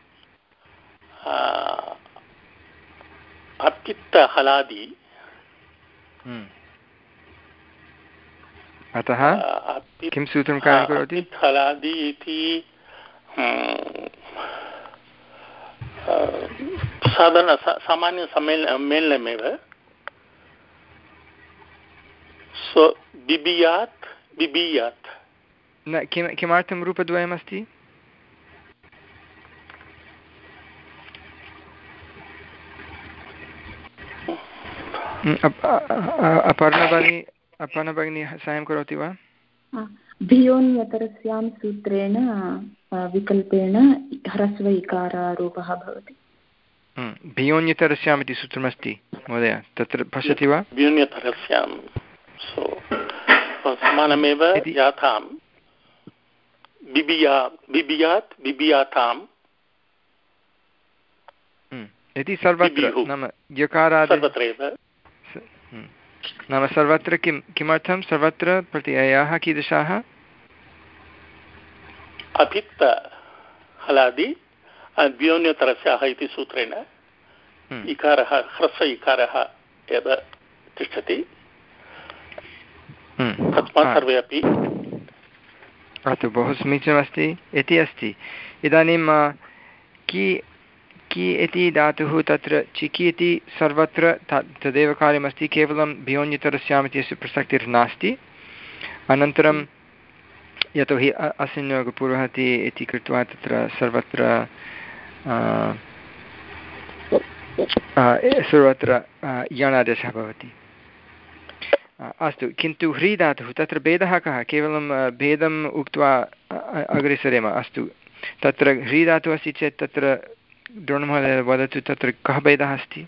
अपित् हलादि अतः किं सूत्रं कार्यं करोति? हलादि इति साधारण सामान्यसम्मेलनमेव सो बिबियात् बिबियात् न किं किमर्थं रूपद्वयमस्ति? अपर्णा भगिनी अपर्णा भगिनी साहाय्यं करोति वा? भियोन्यतरस्यां सूत्रेण विकल्पेन ह्रस्व इकारारूपः भवति। भियोन्यतरस्याम् इति सूत्रमस्ति महोदय तत्र पश्यति वा? भियोन्यतरस्यां समानमेव याथां बिबिया बिबियात् बिबियाताम् इति सर्वत्र नाम यकारादेशः नाम सर्वत्र किं किमर्थं सर्वत्र प्रत्ययाः कीदृशाः? अपित् हलादि द्व्योन्यतरस्याः इति सूत्रेण इकारः ह्रस्व इकारः एव तिष्ठति तस्मात् सर्वे अपि। अस्तु बहु समीचीनमस्ति इति अस्ति। इदानीं कि कि इति धातुः तत्र चिकि इति सर्वत्र तदेव कार्यमस्ति केवलं भियोन्यतरस्याम् इत्यस्य प्रसक्तिर्नास्ति। अनन्तरं यतोहि असंयोगपूर्वहति इति कृत्वा तत्र सर्वत्र सर्वत्र यणादेशः भवति। अस्तु किन्तु ह्री धातुः तत्र भेदः कः? केवलं भेदम् उक्त्वा अग्रे सरेम। अस्तु तत्र ह्री धातुः अस्ति चेत् तत्र द्रोणमहोदय वदतु तत्र कः भेदः अस्ति?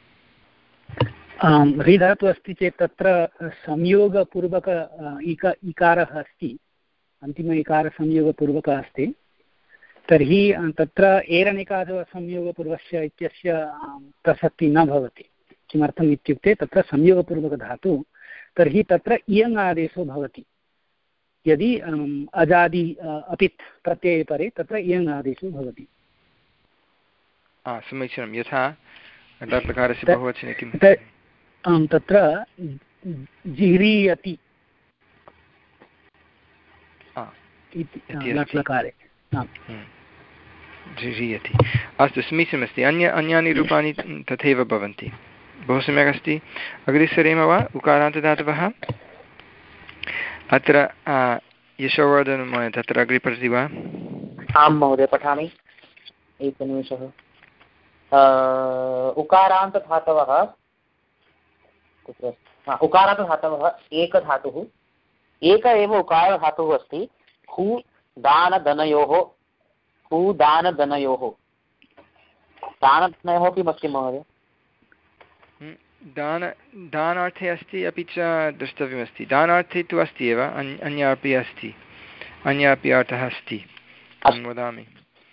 ह्री धातुः अस्ति चेत् तत्र संयोगपूर्वक इक इकारः अस्ति अन्तिम इकारसंयोगपूर्वकः अस्ति तर्हि तत्र एरनिकारो संयोगपूर्वस्य इत्यस्य प्रसक्तिः न भवति। किमर्थम् इत्युक्ते तत्र संयोगपूर्वकधातुः तर्हि तत्र इयङ् आदेशो भवति यदि अजादि अपित् प्रत्यये परे तत्र इयङ् आदेशो भवति। समीचीनं। यथा लट्लकारस्य बहुवचने किम्? आम्, तत्र जिह्रीयति इति लट्लकारे जिह्रीयति। अस्तु, समीचीनमस्ति। अन्य अन्यानि रूपाणि तथैव भवन्ति। बहु सम्यक् अस्ति। अग्रे सरेम वा? उकारान्तदातवः अत्र यशोवर्धन महोदय तत्र अग्रे पठति वा? आं महोदय, पठामि। एकनिमेषः। उकारान्तधातवः कुत्र? उकारान्तधातवः एकधातुः, एक एव उकारधातुः अस्ति। हू दानदनयोः, हू दानदनयोः। दानदनयोः किमस्ति महोदय? दान दानार्थे अस्ति, अपि च द्रष्टव्यमस्ति। दानार्थे तु अस्ति एव, अन्या अपि अस्ति, अन्या अपि अर्थः अस्ति। अहं वदामि।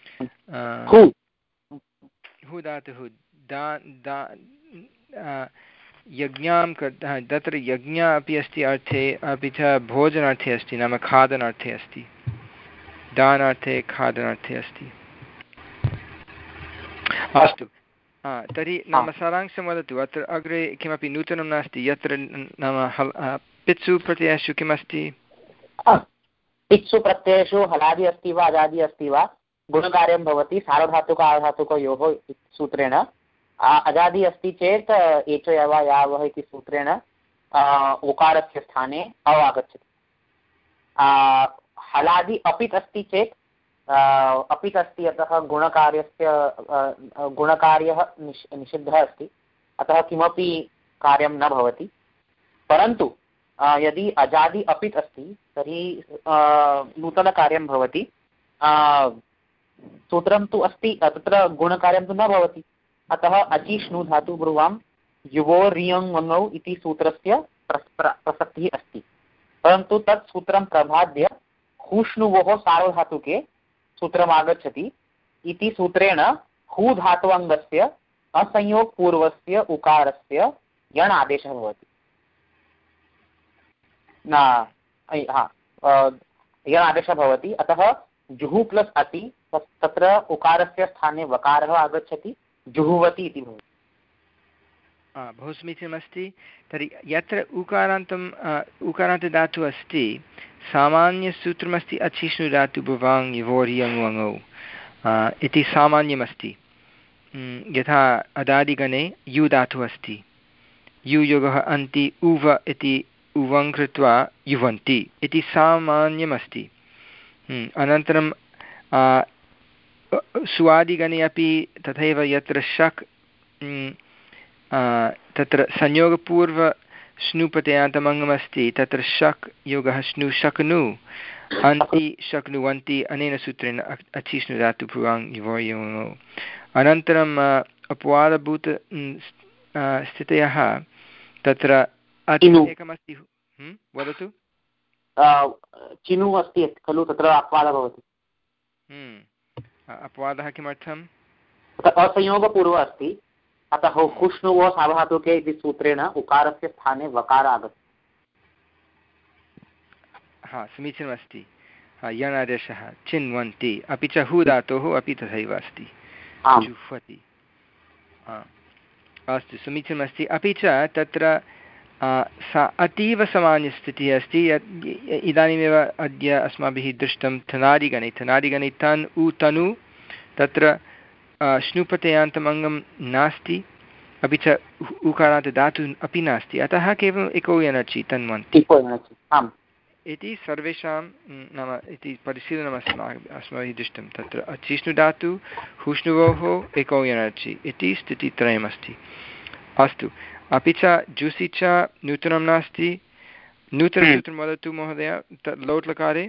हू धातुः दा यज्ञां तत्र यज्ञ अपि अस्ति अर्थे, अपि च भोजनार्थे अस्ति, नाम खादनार्थे अस्ति। दानार्थे खादनार्थे अस्ति। अस्तु, तर्हि नाम सारांशं वदतु। अत्र अग्रे किमपि नूतनं नास्ति। यत्र नाम हल् पित्सु प्रत्ययेषु किमस्ति? पित्सु प्रत्ययेषु हलादि अस्ति वा अजादि अस्ति वा गुणकार्यं भवति सार्वधातुक आर्धातुकयोः सूत्रेण। अजादि अस्ति चेत् एच यव यावः इति सूत्रेण उकारस्य स्थाने अ आगच्छति। हलादि अपित् अस्ति चेत् अपित् अस्ति, अतः गुणकार्यस्य गुणकार्यः निष్ निषिद्धः अस्ति, अतः किमपि कार्यं न भवति। परन्तु यदि अजादि अपित् अस्ति तर्हि नूतनकार्यं भवति। सूत्रं तु अस्ति, तत्र गुणकार्यं तु न भवति, अतः अचिष्णु धातु ब्रुवां युवो रियङ् वङौ इति सूत्रस्य प्रसक्तिः अस्ति। परन्तु तत् सूत्रं प्रभाद्य हूष्णुवोः सार्वधातुके सूत्रम् आगच्छति। इति सूत्रेण हू धात्वङ्गस्य असंयोगपूर्वस्य उकारस्य यण् आदेशः भवति। न हा यण् आदेशः भवति, अतः जुहु प्लस् अति तत्र उकारस्य स्थाने वकारः आगच्छति, जुहुवति इति भवति। बहु समीचीनमस्ति। तर्हि यत्र उकारान्तम् उकारान्तदातुः अस्ति, सामान्यसूत्रमस्ति अचिष्णु धातु भुवाङ् युवोरि यङ्वङौ इति सामान्यमस्ति। यथा अदादिगणे यु धातुः अस्ति, यु योगः अन्ति उव इति उवङ् कृत्वा युवन्ति इति सामान्यमस्ति। अनन्तरं सुवादिगणे अपि तथैव यत्र शक् तत्र संयोगपूर्वश्नुप्रत्ययान्तमङ्गमस्ति, तत्र शक् योगः श्नु शक्नु अन्ति शक्नुवन्ति अनेन सूत्रेण अचिष्णु धातु भुवाङ् युवोर्यङौ। अनन्तरम् अपवादभूत स्थितयः तत्र एकमस्ति। वदतु। चिनु अस्ति खलु, तत्र अपवादः भवति। अपवादः किमर्थम्? असंयोगपूर्वः अस्ति, अतः हुष्णुवो सार्वधातुके इति सूत्रेण उकारस्य स्थाने वकार आगच्छति। हा, समीचीनमस्ति। यण् आदेशः चिन्वन्ति, अपि च हू धातोः अपि तथैव अस्ति, जुह्वति। अस्तु, समीचीनमस्ति। अपि च तत्र सा अतीव सामान्यस्थितिः अस्ति। यत् इदानीमेव अद्य अस्माभिः दृष्टं थनादिगणे थनादिगणे तन् उ तनु तत्र श्नुप्रत्ययान्तमङ्गं नास्ति, अपि च उकारान्त धातुः अपि नास्ति, अतः केवलम् एको यनचि तन्वन्ति इति सर्वेषां नाम इति परिशीलनम् अस्माभिः अस्माभिः दृष्टं। तत्र अचिष्णु धातु हुष्णुवोः एको यनचि इति स्थितित्रयमस्ति। अस्तु, अपि च जुसि च नूतनं नास्ति। नूतनसूत्रं वदतु महोदय। लोट् लकारे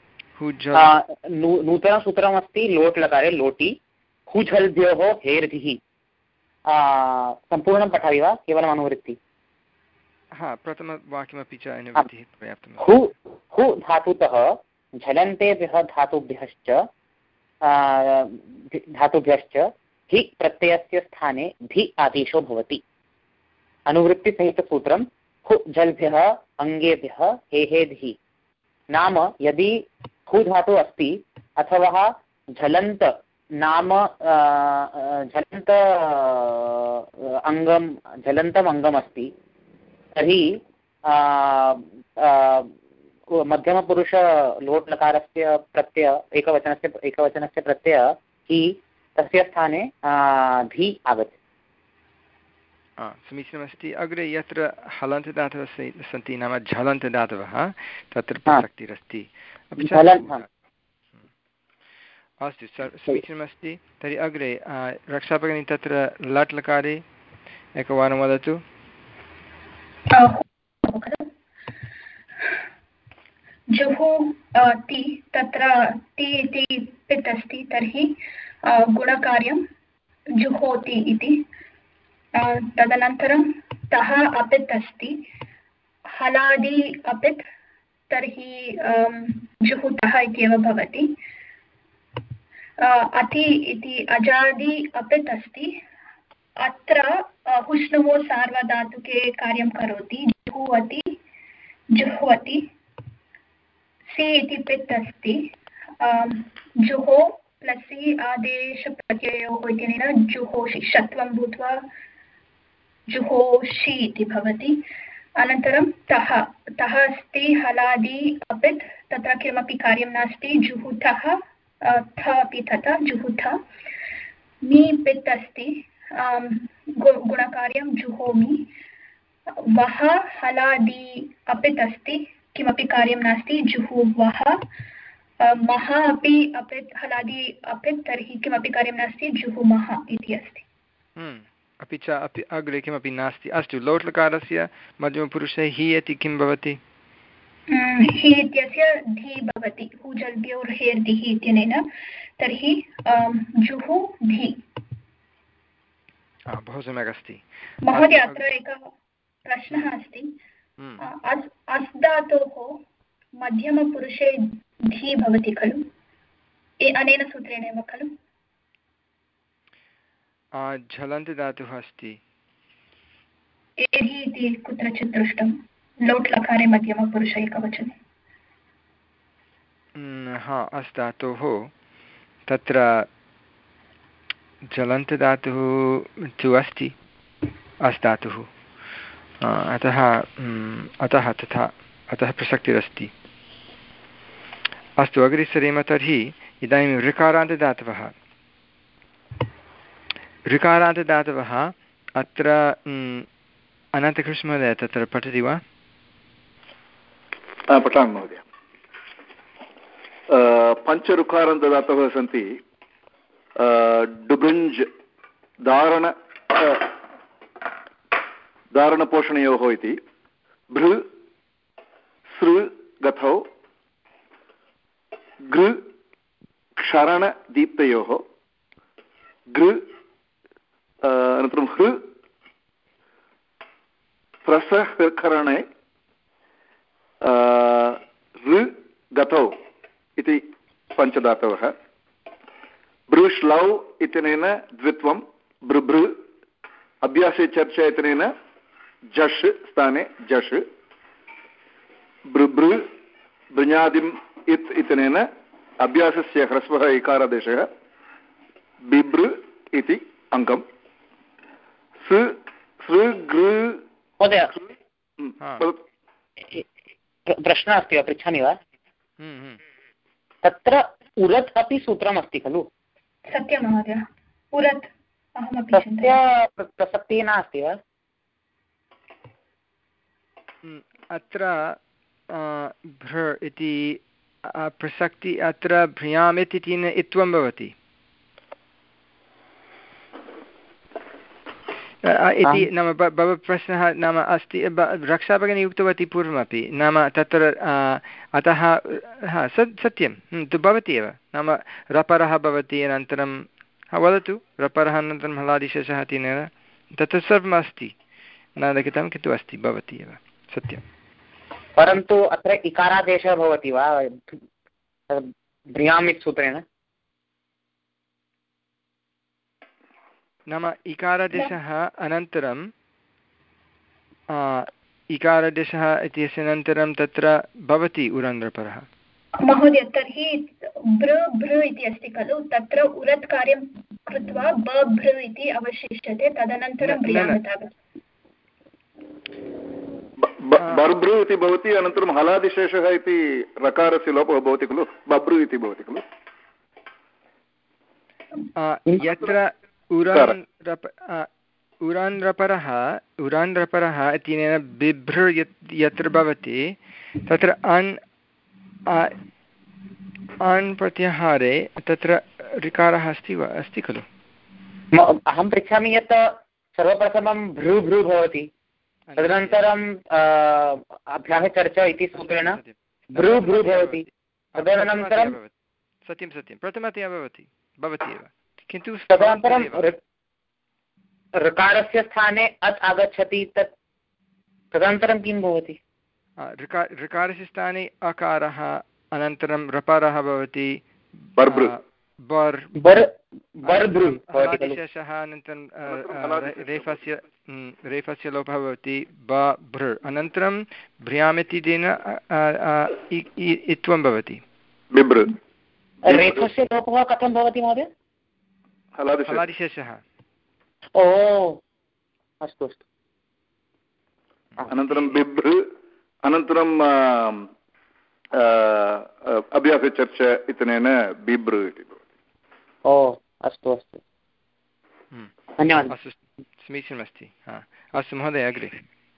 नूतनसूत्रमस्ति लोट् लकारे लोटि हुझल्भ्योः हेर्धिः। सम्पूर्णं पठामि वा केवलम् अनुवृत्ति? हा, प्रथमवाक्यमपि च अनुवृत्तिः पर्याप्तं। हु हु धातुतः झलन्तेभ्यः धातुभ्यश्च धातुभ्यश्च हि प्रत्ययस्य स्थाने धि आदेशो भवति। अनुवृत्तिसहितसूत्रं हु झल्भ्यः अङ्गेभ्यः हे हे धिः। नाम यदि हु धातु अस्ति अथवा झलन्त नाम झलन्त अङ्गं झलन्तम् अङ्गम् अस्ति तर्हि मध्यमपुरुष लोट् लकारस्य प्रत्यय एकवचनस्य एकवचनस्य प्रत्यय हि तस्य स्थाने धी आगच्छति। समीचीनमस्ति। अग्रे यत्र हलन्तदातवः सन्ति नाम झलन्तदातवः तत्र प्रसक्तिरस्ति। अपि च अस्तु समीचीनमस्ति। तर्हि अग्रे रक्षाभगिनी तत्र लट् लकारे एकवारं वदतु। जुहु ति तत्र ति इति पित् अस्ति तर्हि गुणकार्यं जुहोति इति। तदनन्तरं तः अपित् अस्ति हलादि अपित् तर्हि जुहुतः इत्येव भवति। अति इति अजादि अपित् अस्ति अत्र हुष्णुवो सार्वधातुके कार्यं करोति जुहुवति जुह्वति। सि इति पित् अस्ति जुहो प्लस् सि आदेशप्रत्ययोः इत्यनेन जुहोषि षत्वं भूत्वा जुहोषि इति भवति। अनन्तरं तः तः अस्ति हलादि अपित् तत्र किमपि कार्यं नास्ति जुहुतः थ अपि तथा जुहुथ। मी पित् अस्ति गुणकार्यं जुहोमि। वः हलादि अपित् अस्ति किमपि कार्यं नास्ति जुहुवः। मः अपि अपित् हलादि अपित् तर्हि किमपि कार्यं नास्ति जुहुमः इति अस्ति। अपि च अपि अग्रे किमपि नास्ति। अस्तु लोट् लकारस्य मध्यमपुरुषे हि इति किं भवति? हि इत्यस्य धी भवति हुजल्भ्योर्हेर्धिः इत्यनेन तर्हि जुहु धी। बहु सम्यक् अस्ति महोदय। अत्र एकः प्रश्नः अस्ति। अस् धातोः मध्यमपुरुषे धी भवति खलु अनेन सूत्रेण एव खलु? झलन्तदातुः अस्ति एर्हि इति कुत्रचित् दृष्टं लोट् लकारे मध्यमपुरुष एकवचने। हा अस् धातोः तत्र झलन्तदातुः तु अस्ति अस् धातुः अतः अतः तथा अतः प्रसक्तिरस्ति। अस्तु अग्रे सरेम। तर्हि इदानीं ऋकारान्तदातवः ऋकारान्तदातवः अत्र अनन्तकृष्णमहोदय तत्र पठति वा? पठामि महोदय। पञ्चऋकारान्तदातवः सन्ति डुबृञ्ज् धारण धारणपोषणयोः इति भृ सृ गतौ गृ क्षरणदीप्तयोः गृ अनन्तरं हृ प्रसहकरणे ऋ गतौ इति पञ्चधातवः। भृश्लौ इत्यनेन द्वित्वं भृभृ अभ्यासे चर्चा इत्यनेन जश् स्थाने जश् भृभृ भृञादिम् इत् इत्यनेन अभ्यासस्य ह्रस्वः इकारादेशः बिभृ इति अङ्गम्। सृ सृ गृ प्रश्नः अस्ति वा पृच्छामि वा? तत्र उरत् अपि सूत्रमस्ति खलु? सत्यं महोदय उरत् अहमपि तस्य प्रसक्तिः नास्ति वा? अत्र भृ इति प्रसक्ति अत्र भ्रियामित् इति इत्वं भवति इति नाम भव प्रश्नः नाम अस्ति रक्षाभगिनी उक्तवती पूर्वमपि नाम तत्र अतः हा सत्यं तु भवति एव नाम रपरः भवति अनन्तरं वदतु रपरः अनन्तरं हलादिशेषः तेन तत्र सर्वम् अस्ति न लिखितं किन्तु अस्ति भवति एव सत्यं। परन्तु अत्र इकारादेशः भवति वा भ्रियामित् सूत्रेण? नाम इकारादेशः अनन्तरं इकारादेशः इत्यस्य अनन्तरं तत्र भवति उरन्ध्रपरः। महोदय तर्हि बृ भृ इति अस्ति खलु तत्र उरत् कार्यं कृत्वा ब भृ इति अवशिष्यते तदनन्तरं ब्रियामत् आगच्छति। बर्भृ इति भवति अनन्तरं हलादिशेषः इति रकारस्य लोपः भवति खलु बभ्रु इति भवति खलु। यत्र उरान् उरान् रपरः उरान् रपरः इत्यनेन बिभ्र यत्र भवति तत्र अन् अन् प्रत्याहारे तत्र ऋकारः अस्ति वा अस्ति खलु। अहं पृच्छामि यत् सर्वप्रथमं भ्रू भ्रू भवति तदनन्तरं अभ्यासचर्चा इति सूत्रेण भ्रू भ्रू भवति तदनन्तरं सत्यं सत्यं प्रथमतया भवति भवति एव किन्तु तदनन्तरं ऋकारस्य स्थाने अत् आगच्छति तत् तदनन्तरं किं भवति। ऋकारस्य स्थाने अकारः अनन्तरं रकारः भवति हलादिशेषः अनन्तरं रेफस्य रेफस्य लोपः भवति ब भृ अनन्तरं भ्र्यामिति तेन इत्वं भवति। रेफस्य लोपः कथं भवति महोदय। हलादिशेषः ओ अस्तु अस्तु अनन्तरं बिभ्र अनन्तरं अभ्यासचर्चा इत्यनेन बिभ्र इति भवति। ओ अस्तु अस्तु धन्यवादः। अस्तु समीचीनमस्ति। हा अस्तु महोदय अग्रे।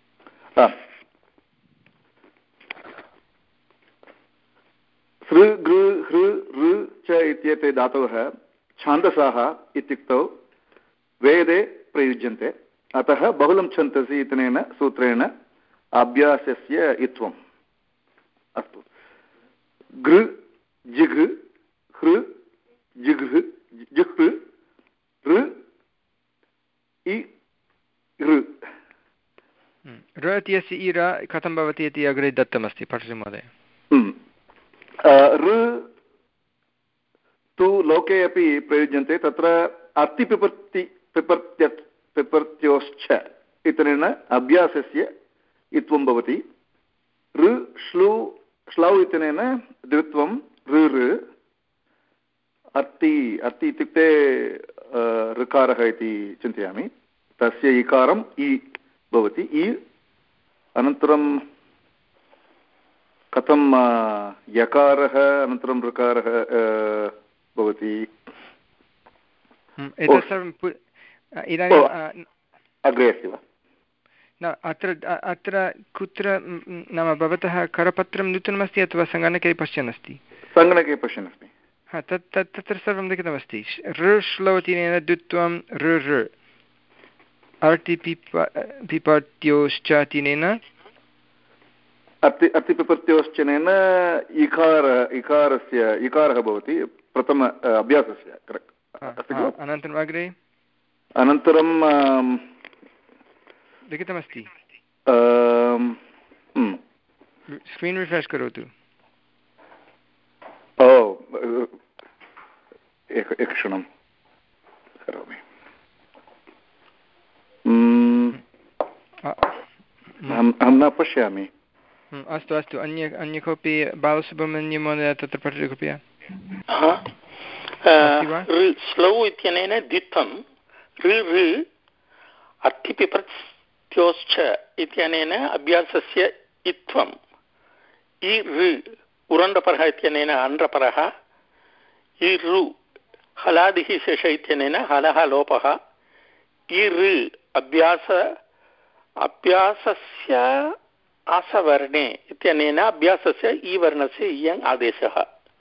सृ गृ हृ ऋ च इत्येते धातवः छान्दसाः इत्युक्तौ वेदे प्रयुज्यन्ते अतः बहुलं छन्दसि इत्यनेन सूत्रेण अभ्यासस्य इत्वम्। अस्तु गृ जिघृ हृ जिघृ जिह्ृ ऋ इ ऋ ऋ इत्यस्य इ र कथं भवति इति अग्रे दत्तमस्ति पठतु महोदय। ऋ तु लोके अपि प्रयुज्यन्ते तत्र अर्तिपिपर्ति पिपर्त्य पिपर्त्योश्च इत्यनेन अभ्यासस्य इत्वं भवति। ऋ श्लू श्लौ इत्यनेन द्वित्वं ऋ ऋ अर्ति अर्ति इत्युक्ते ऋकारः इति चिन्तयामि तस्य इकारम् इ भवति इ अनन्तरं कथं यकारः अनन्तरं ऋकारः भवति इदानीम् अग्रे अस्ति वा न अत्र अत्र कुत्र नाम भवतः करपत्रं नूतनमस्ति अथवा सङ्गणके पश्यन् अस्ति। सङ्गणके पश्यन् अस्मि। हा तत् तत् तत्र सर्वं लिखितमस्ति ऋ श्लौतिनेन द्वित्वं ऋ ऋ अर्ति पिप पिपर्त्योश्च तिनेन अर्ति अर्तिपिपर्त्योश्चनेन इकार इकारस्य इकारः भवति प्रथम अभ्यासस्य करेक्ट्। अनन्तरम् अग्रे अनन्तरं लिखितमस्ति स्क्रीन् रिफ्रेश् करोतु। ओ एक एकक्षणं करोमि। अहं न पश्यामि। अस्तु अस्तु अन्य अन्य कोऽपि बालसुब्रह्मण्यं महोदय तत्र पठतु कृपया। स्लौ इत्यनेन द्वित्वं ऋ ऋ अर्थिपिपर्त्योश्च इत्यनेन अभ्यासस्य इत्वम् इ ऋ उरण्डपरः इत्यनेन अण्डपरः इ ऋ हलादिः शेष इत्यनेन हलः लोपः इ ऋ अभ्यास अभ्यासस्य आसवर्णे इत्यनेन अभ्यासस्य इ वर्णस्य इयङ् आदेशः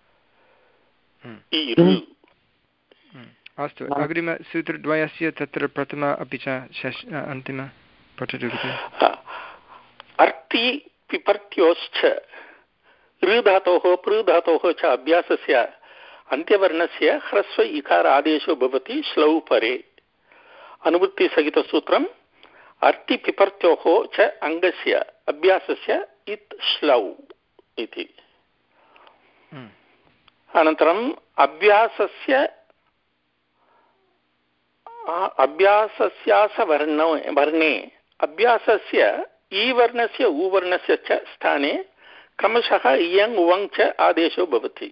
इ ऋ। अस्तु अग्रिमसूत्रद्वयस्य तत्र प्रथम अपि च अन्तिम पठतु। अर्ति पिपर्त्योश्च ऋ धातोः पृ धातोः च अभ्यासस्य अन्त्यवर्णस्य ह्रस्व इकार आदेशो भवति श्लौ परे। अनुवृत्तिसहितसूत्रम् अर्ति पिपर्त्योः च अङ्गस्य अभ्यासस्य इत् श्लौ इति। अनन्तरम् अभ्यासस्य अभ्यासस्यास वर्णे वर्णे अभ्यासस्य ई वर्णस्य उ वर्णस्य च स्थाने क्रमशः इयङ् उवङ् च आदेशो भवति।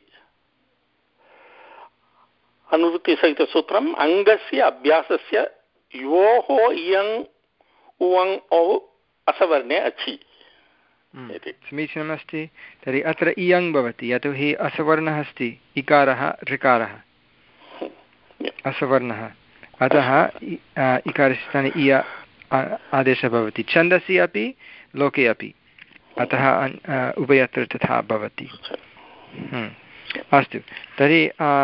अनुवृत्तिसहितसूत्रम् अङ्गस्य अभ्यासस्य योः इयङ् उवङ् औ असवर्णे अच्छि। समीचीनमस्ति। तर्हि अत्र इयङ् भवति यतोहि असवर्णः अस्ति, इकारः ऋकारः असवर्णः, अतः इकारस्य स्थाने इय आदेशः भवति। छन्दसि अपि लोके अपि, अतः उभयत्र तथा भवति। अस्तु, तर्हि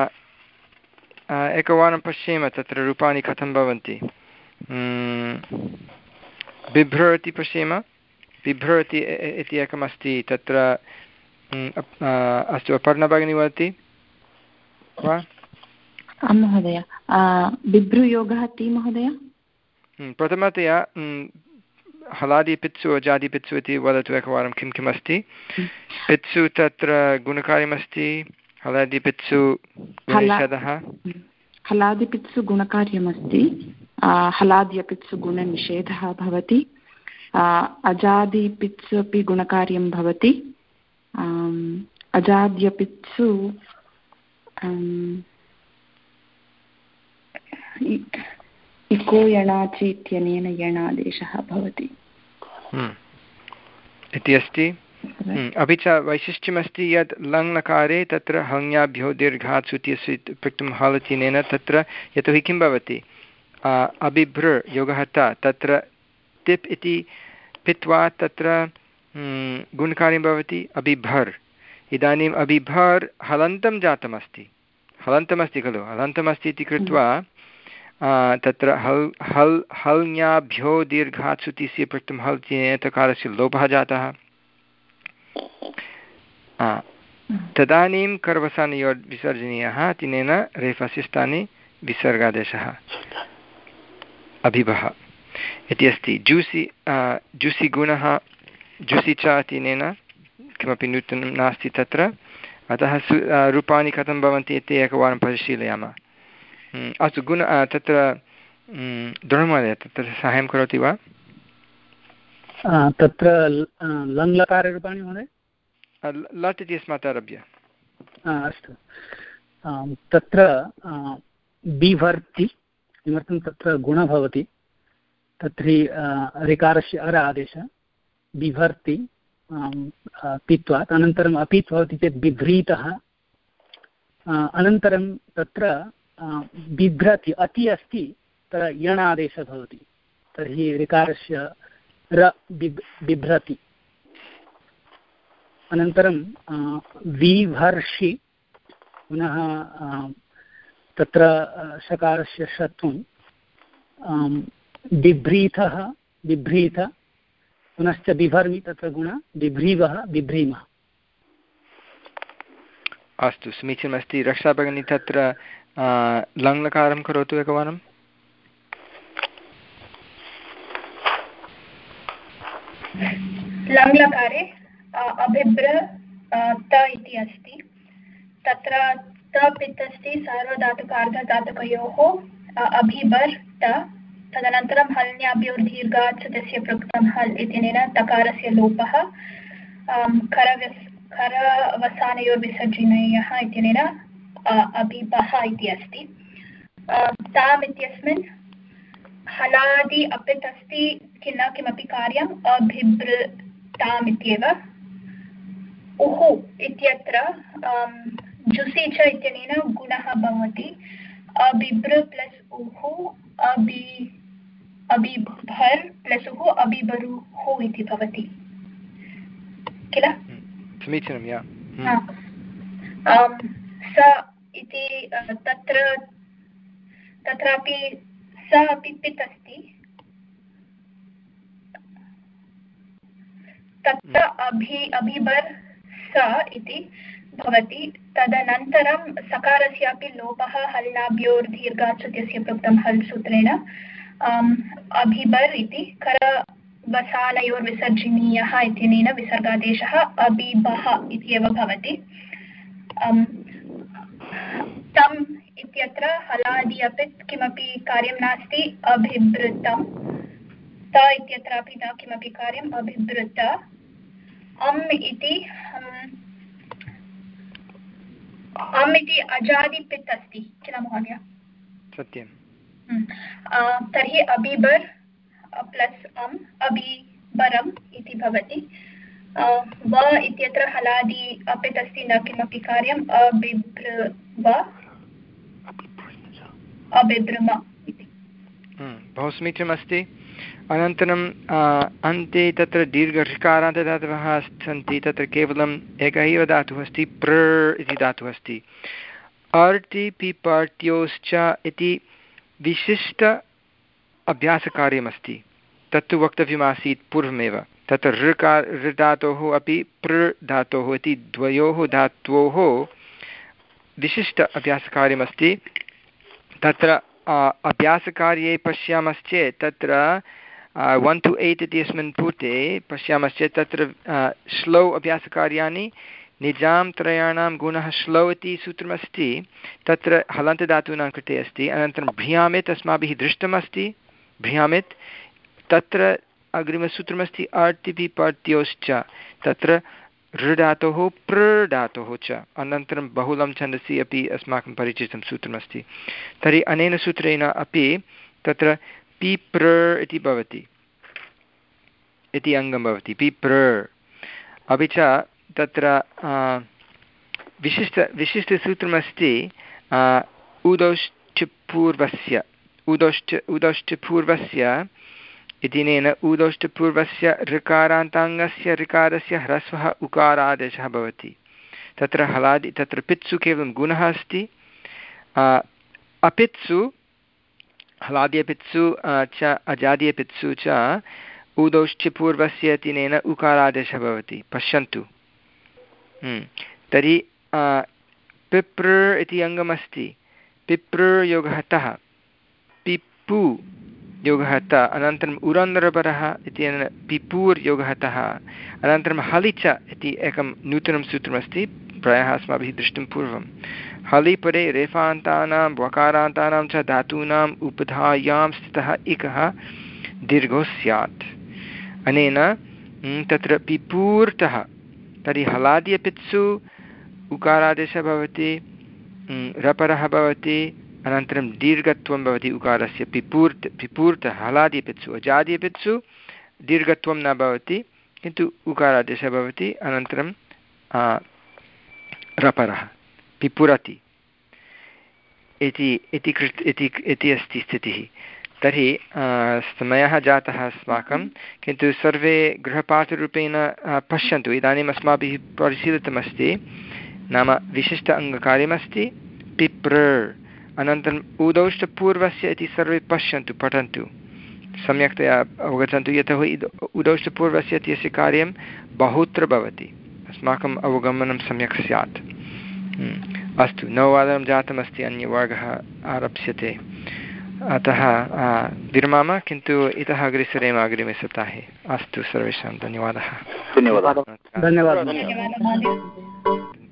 एकवारं पश्येम तत्र रूपाणि कथं भवन्ति। बिभ्रति पश्येम। बिभ्रति इति एकमस्ति तत्र। अस्तु, अपर्णा भगिनी वदति वा? आं महोदय, बिभ्रुयोगः ति महोदय? प्रथमतया हलादि पित्सु अजादि पित्सु इति वदतु एकवारं किं किम् अस्ति। पित्सु तत्र गुणकार्यमस्ति, हलादि पित्सु गुणनिषेधः। हलादि पित्सु गुणकार्यमस्ति, हलाद्यपित्सु गुणनिषेधः भवति, अजादिपित्सु अपि गुणकार्यं भवति, अजाद्यपित्सु इको यणाचि इत्यनेन यणादेशः भवति इति अस्ति। अपि च वैशिष्ट्यमस्ति यत् लङ्लकारे तत्र हङ्याभ्यो दीर्घात् सुत्यस्य पृक्तं हलतिनेन तत्र यतोहि किं भवति अबिभ्र योगः त तत्र तिप् इति पित्वा तत्र गुणकार्यं भवति अबिभर्। इदानीम् अबिभर् हलन्तं जातमस्ति, हलन्तमस्ति खलु, हलन्तमस्ति इति कृत्वा तत्र हल् हल् हल्ङ्याभ्यो दीर्घात् सुतिस्य पृक्तं हल् तकारस्य लोपः जातः। तदानीं कर्वसानयोर् विसर्जनीयः, तिनेन रेफस्य स्थाने विसर्गादेशः अभिभः इति अस्ति। जूसि जूसि गुणः जुसि च तिनेन किमपि नूतनं नास्ति तत्र, अतः सु रूपाणि कथं भवन्ति इति एकवारं परिशीलयामः। अस्तु, गुण तत्र द्रोणमहोदय तत्र साहाय्यं करोति वा? तत्र लङ्लकाररूपाणि महोदय? लट् इति अस्मात् आरभ्य। अस्तु, तत्र बिभर्ति किमर्थं तत्र गुणः भवति, तत्र ऋकारस्य अर आदेशः बिभर्ति पित्वात्, अनन्तरम् अपित् भवति चेत् बिभ्रीतः, अनन्तरं तत्र बिभ्रति अति अस्ति तत्र यण आदेशः भवति, तर्हि ऋकारस्य र बिभ् बिभ्रति। अनन्तरं विभर्षि पुनः तत्र सकारस्य षत्वं बिभ्रीतः बिभ्रीत, पुनश्च बिभर्मि तत्र गुण बिभ्रीवः बिभ्रीमः। अस्तु, समीचीनमस्ति। रक्षा भगिनी तत्र लङ्लकारं करोतु एकवारं। लङ्लकारे अभिभ्र त इति अस्ति, तत्र त पित् अस्ति सार्वधातुकार्धधातुकयोः अभिभर् त, तदनन्तरं हल्न्याभ्योर्दीर्घात् तस्य पृक्तं हल् इत्यनेन तकारस्य लोपः, खरवस् खरवसानयोर्विसर्जनीयः इत्यनेन अभिभः इति अस्ति। ताम् इत्यस्मिन् हलादि अपित् अस्ति किं किमपि कार्यम् अभिभृताम् इत्येव। उः इत्यत्र जुसि च इत्यनेन गुणः भवति, अबिभृ प्लस् उः अबि अबिभर् प्लस् उः अबिभरुः इति भवति किल? समीचीनं, या। स इति तत्र तत्रापि स अपि पित् अस्ति, तत्र अभि अभिभर् स इति भवति, तदनन्तरं सकारस्यापि लोपः हल्नाभ्योर्दीर्घात् सुत्यस्य पृक्तं हल् सूत्रेण अभिभर् इति करवसानयोर्विसर्जनीयः इत्यनेन विसर्गादेशः अबिभः इत्येव भवति। तम् इत्यत्र हलादि अपित् किमपि कार्यं नास्ति, अभिभृतम् त इत्यत्रापि न किमपि कार्यम् अभिभृत अम् इति अम् इति अजादिपित् अस्ति किल महोदय? सत्यं। तर्हि अबिबर् प्लस् अम् अबिबरम् इति भवति। व इत्यत्र हलादि अपित् अस्ति न किमपि कार्यम् अबिभृव अबिभ्रम इति। बहु समीचीनमस्ति। अनन्तरम् अन्ते तत्र दीर्घऋकारान्तदातवः सन्ति। तत्र केवलम् एकः एव धातुः अस्ति, प्र इति धातुः अस्ति। अर्टि पिपर्ट्योश्च इति विशिष्ट अभ्यासकार्यमस्ति। तत्तु वक्तव्यमासीत् पूर्वमेव। तत्र ऋकार ऋधातोः अपि पृ धातोः इति द्वयोः धात्वोः विशिष्ट अभ्यासकार्यमस्ति। तत्र अभ्यासकार्ये पश्यामश्चेत् तत्र वन् टु एय्ट् इत्यस्मिन् पुटे पश्यामश्चेत् तत्र श्लौ अभ्यासकार्याणि निजां त्रयाणां गुणः श्लौ इति सूत्रमस्ति। तत्र हलन्तदातूनां कृते अस्ति। अनन्तरं भ्रियामित् अस्माभिः दृष्टमस्ति। भ्रियामित् तत्र अग्रिमसूत्रमस्ति अर्टिपि पर्ट्योश्च, तत्र ऋधातोः पृ धातोः च। अनन्तरं बहुलं छन्दसि अपि अस्माकं परिचितं सूत्रमस्ति। तर्हि अनेन सूत्रेण अपि तत्र पिप्र इति भवति, इति अङ्गं भवति पिप्र। अपि च तत्र विशिष्ट विशिष्टसूत्रमस्ति उदौश्चपूर्वस्य उदौश्च उदौश्चपूर्वस्य इत्यनेन उदौष्टपूर्वस्य ऋकारान्ताङ्गस्य ऋकारस्य ह्रस्वः उकारादेशः भवति। तत्र हलादि तत्र पित्सु केवलं गुणः अस्ति। अपित्सु हलाद्यपित्सु च अजाद्यपित्सु च उदौष्टपूर्वस्य इत्यनेन उकारादेशः भवति। पश्यन्तु। तर्हि पिप्र इति अङ्गमस्ति। पिप्र योगः तः, पिप्पु योगः त, अनन्तरम् उरन्ध्रपरः इत्यनेन पिपूर् योगः तः। अनन्तरं हलिच इति एकं नूतनं सूत्रमस्ति, प्रायः अस्माभिः दृष्टं पूर्वं। हलिपरे रेफान्तानां वकारान्तानां च धातूनाम् उपधायां स्थितः इकः दीर्घो स्यात्। अनेन तत्र पिपूर्तः, तर्हि हलाद्यपित्सु उकारादेशः भवति, रपरः भवति, अनन्तरं दीर्घत्वं भवति उकारस्य। पिपूर्त् पिपूर्तः हलादिपित्सु अजादिपित्सु दीर्घत्वं न भवति, किन्तु उकारादेशः भवति। अनन्तरं रपरः पिपुरति इति इति कृत् इति इति अस्ति स्थितिः। तर्हि समयः जातः अस्माकं, किन्तु सर्वे गृहपाठरूपेण पश्यन्तु। इदानीम् अस्माभिः परिशीलितमस्ति, नाम विशिष्ट अङ्गकार्यमस्ति पिप्र। अनन्तरम् उदौष्टपूर्वस्य इति सर्वे पश्यन्तु, पठन्तु, सम्यक्तया अवगच्छन्तु। यतोहि उदौष्टपूर्वस्य इत्यस्य कार्यं बहुत्र भवति, अस्माकम् अवगमनं सम्यक् स्यात्। अस्तु, नववादनं जातमस्ति, अन्यवर्गः आरप्स्यते, अतः विरमामः, किन्तु इतः अग्रे सरेम अग्रिमे सप्ताहे। अस्तु, सर्वेषां धन्यवादः। धन्यवादः। धन्यवादः।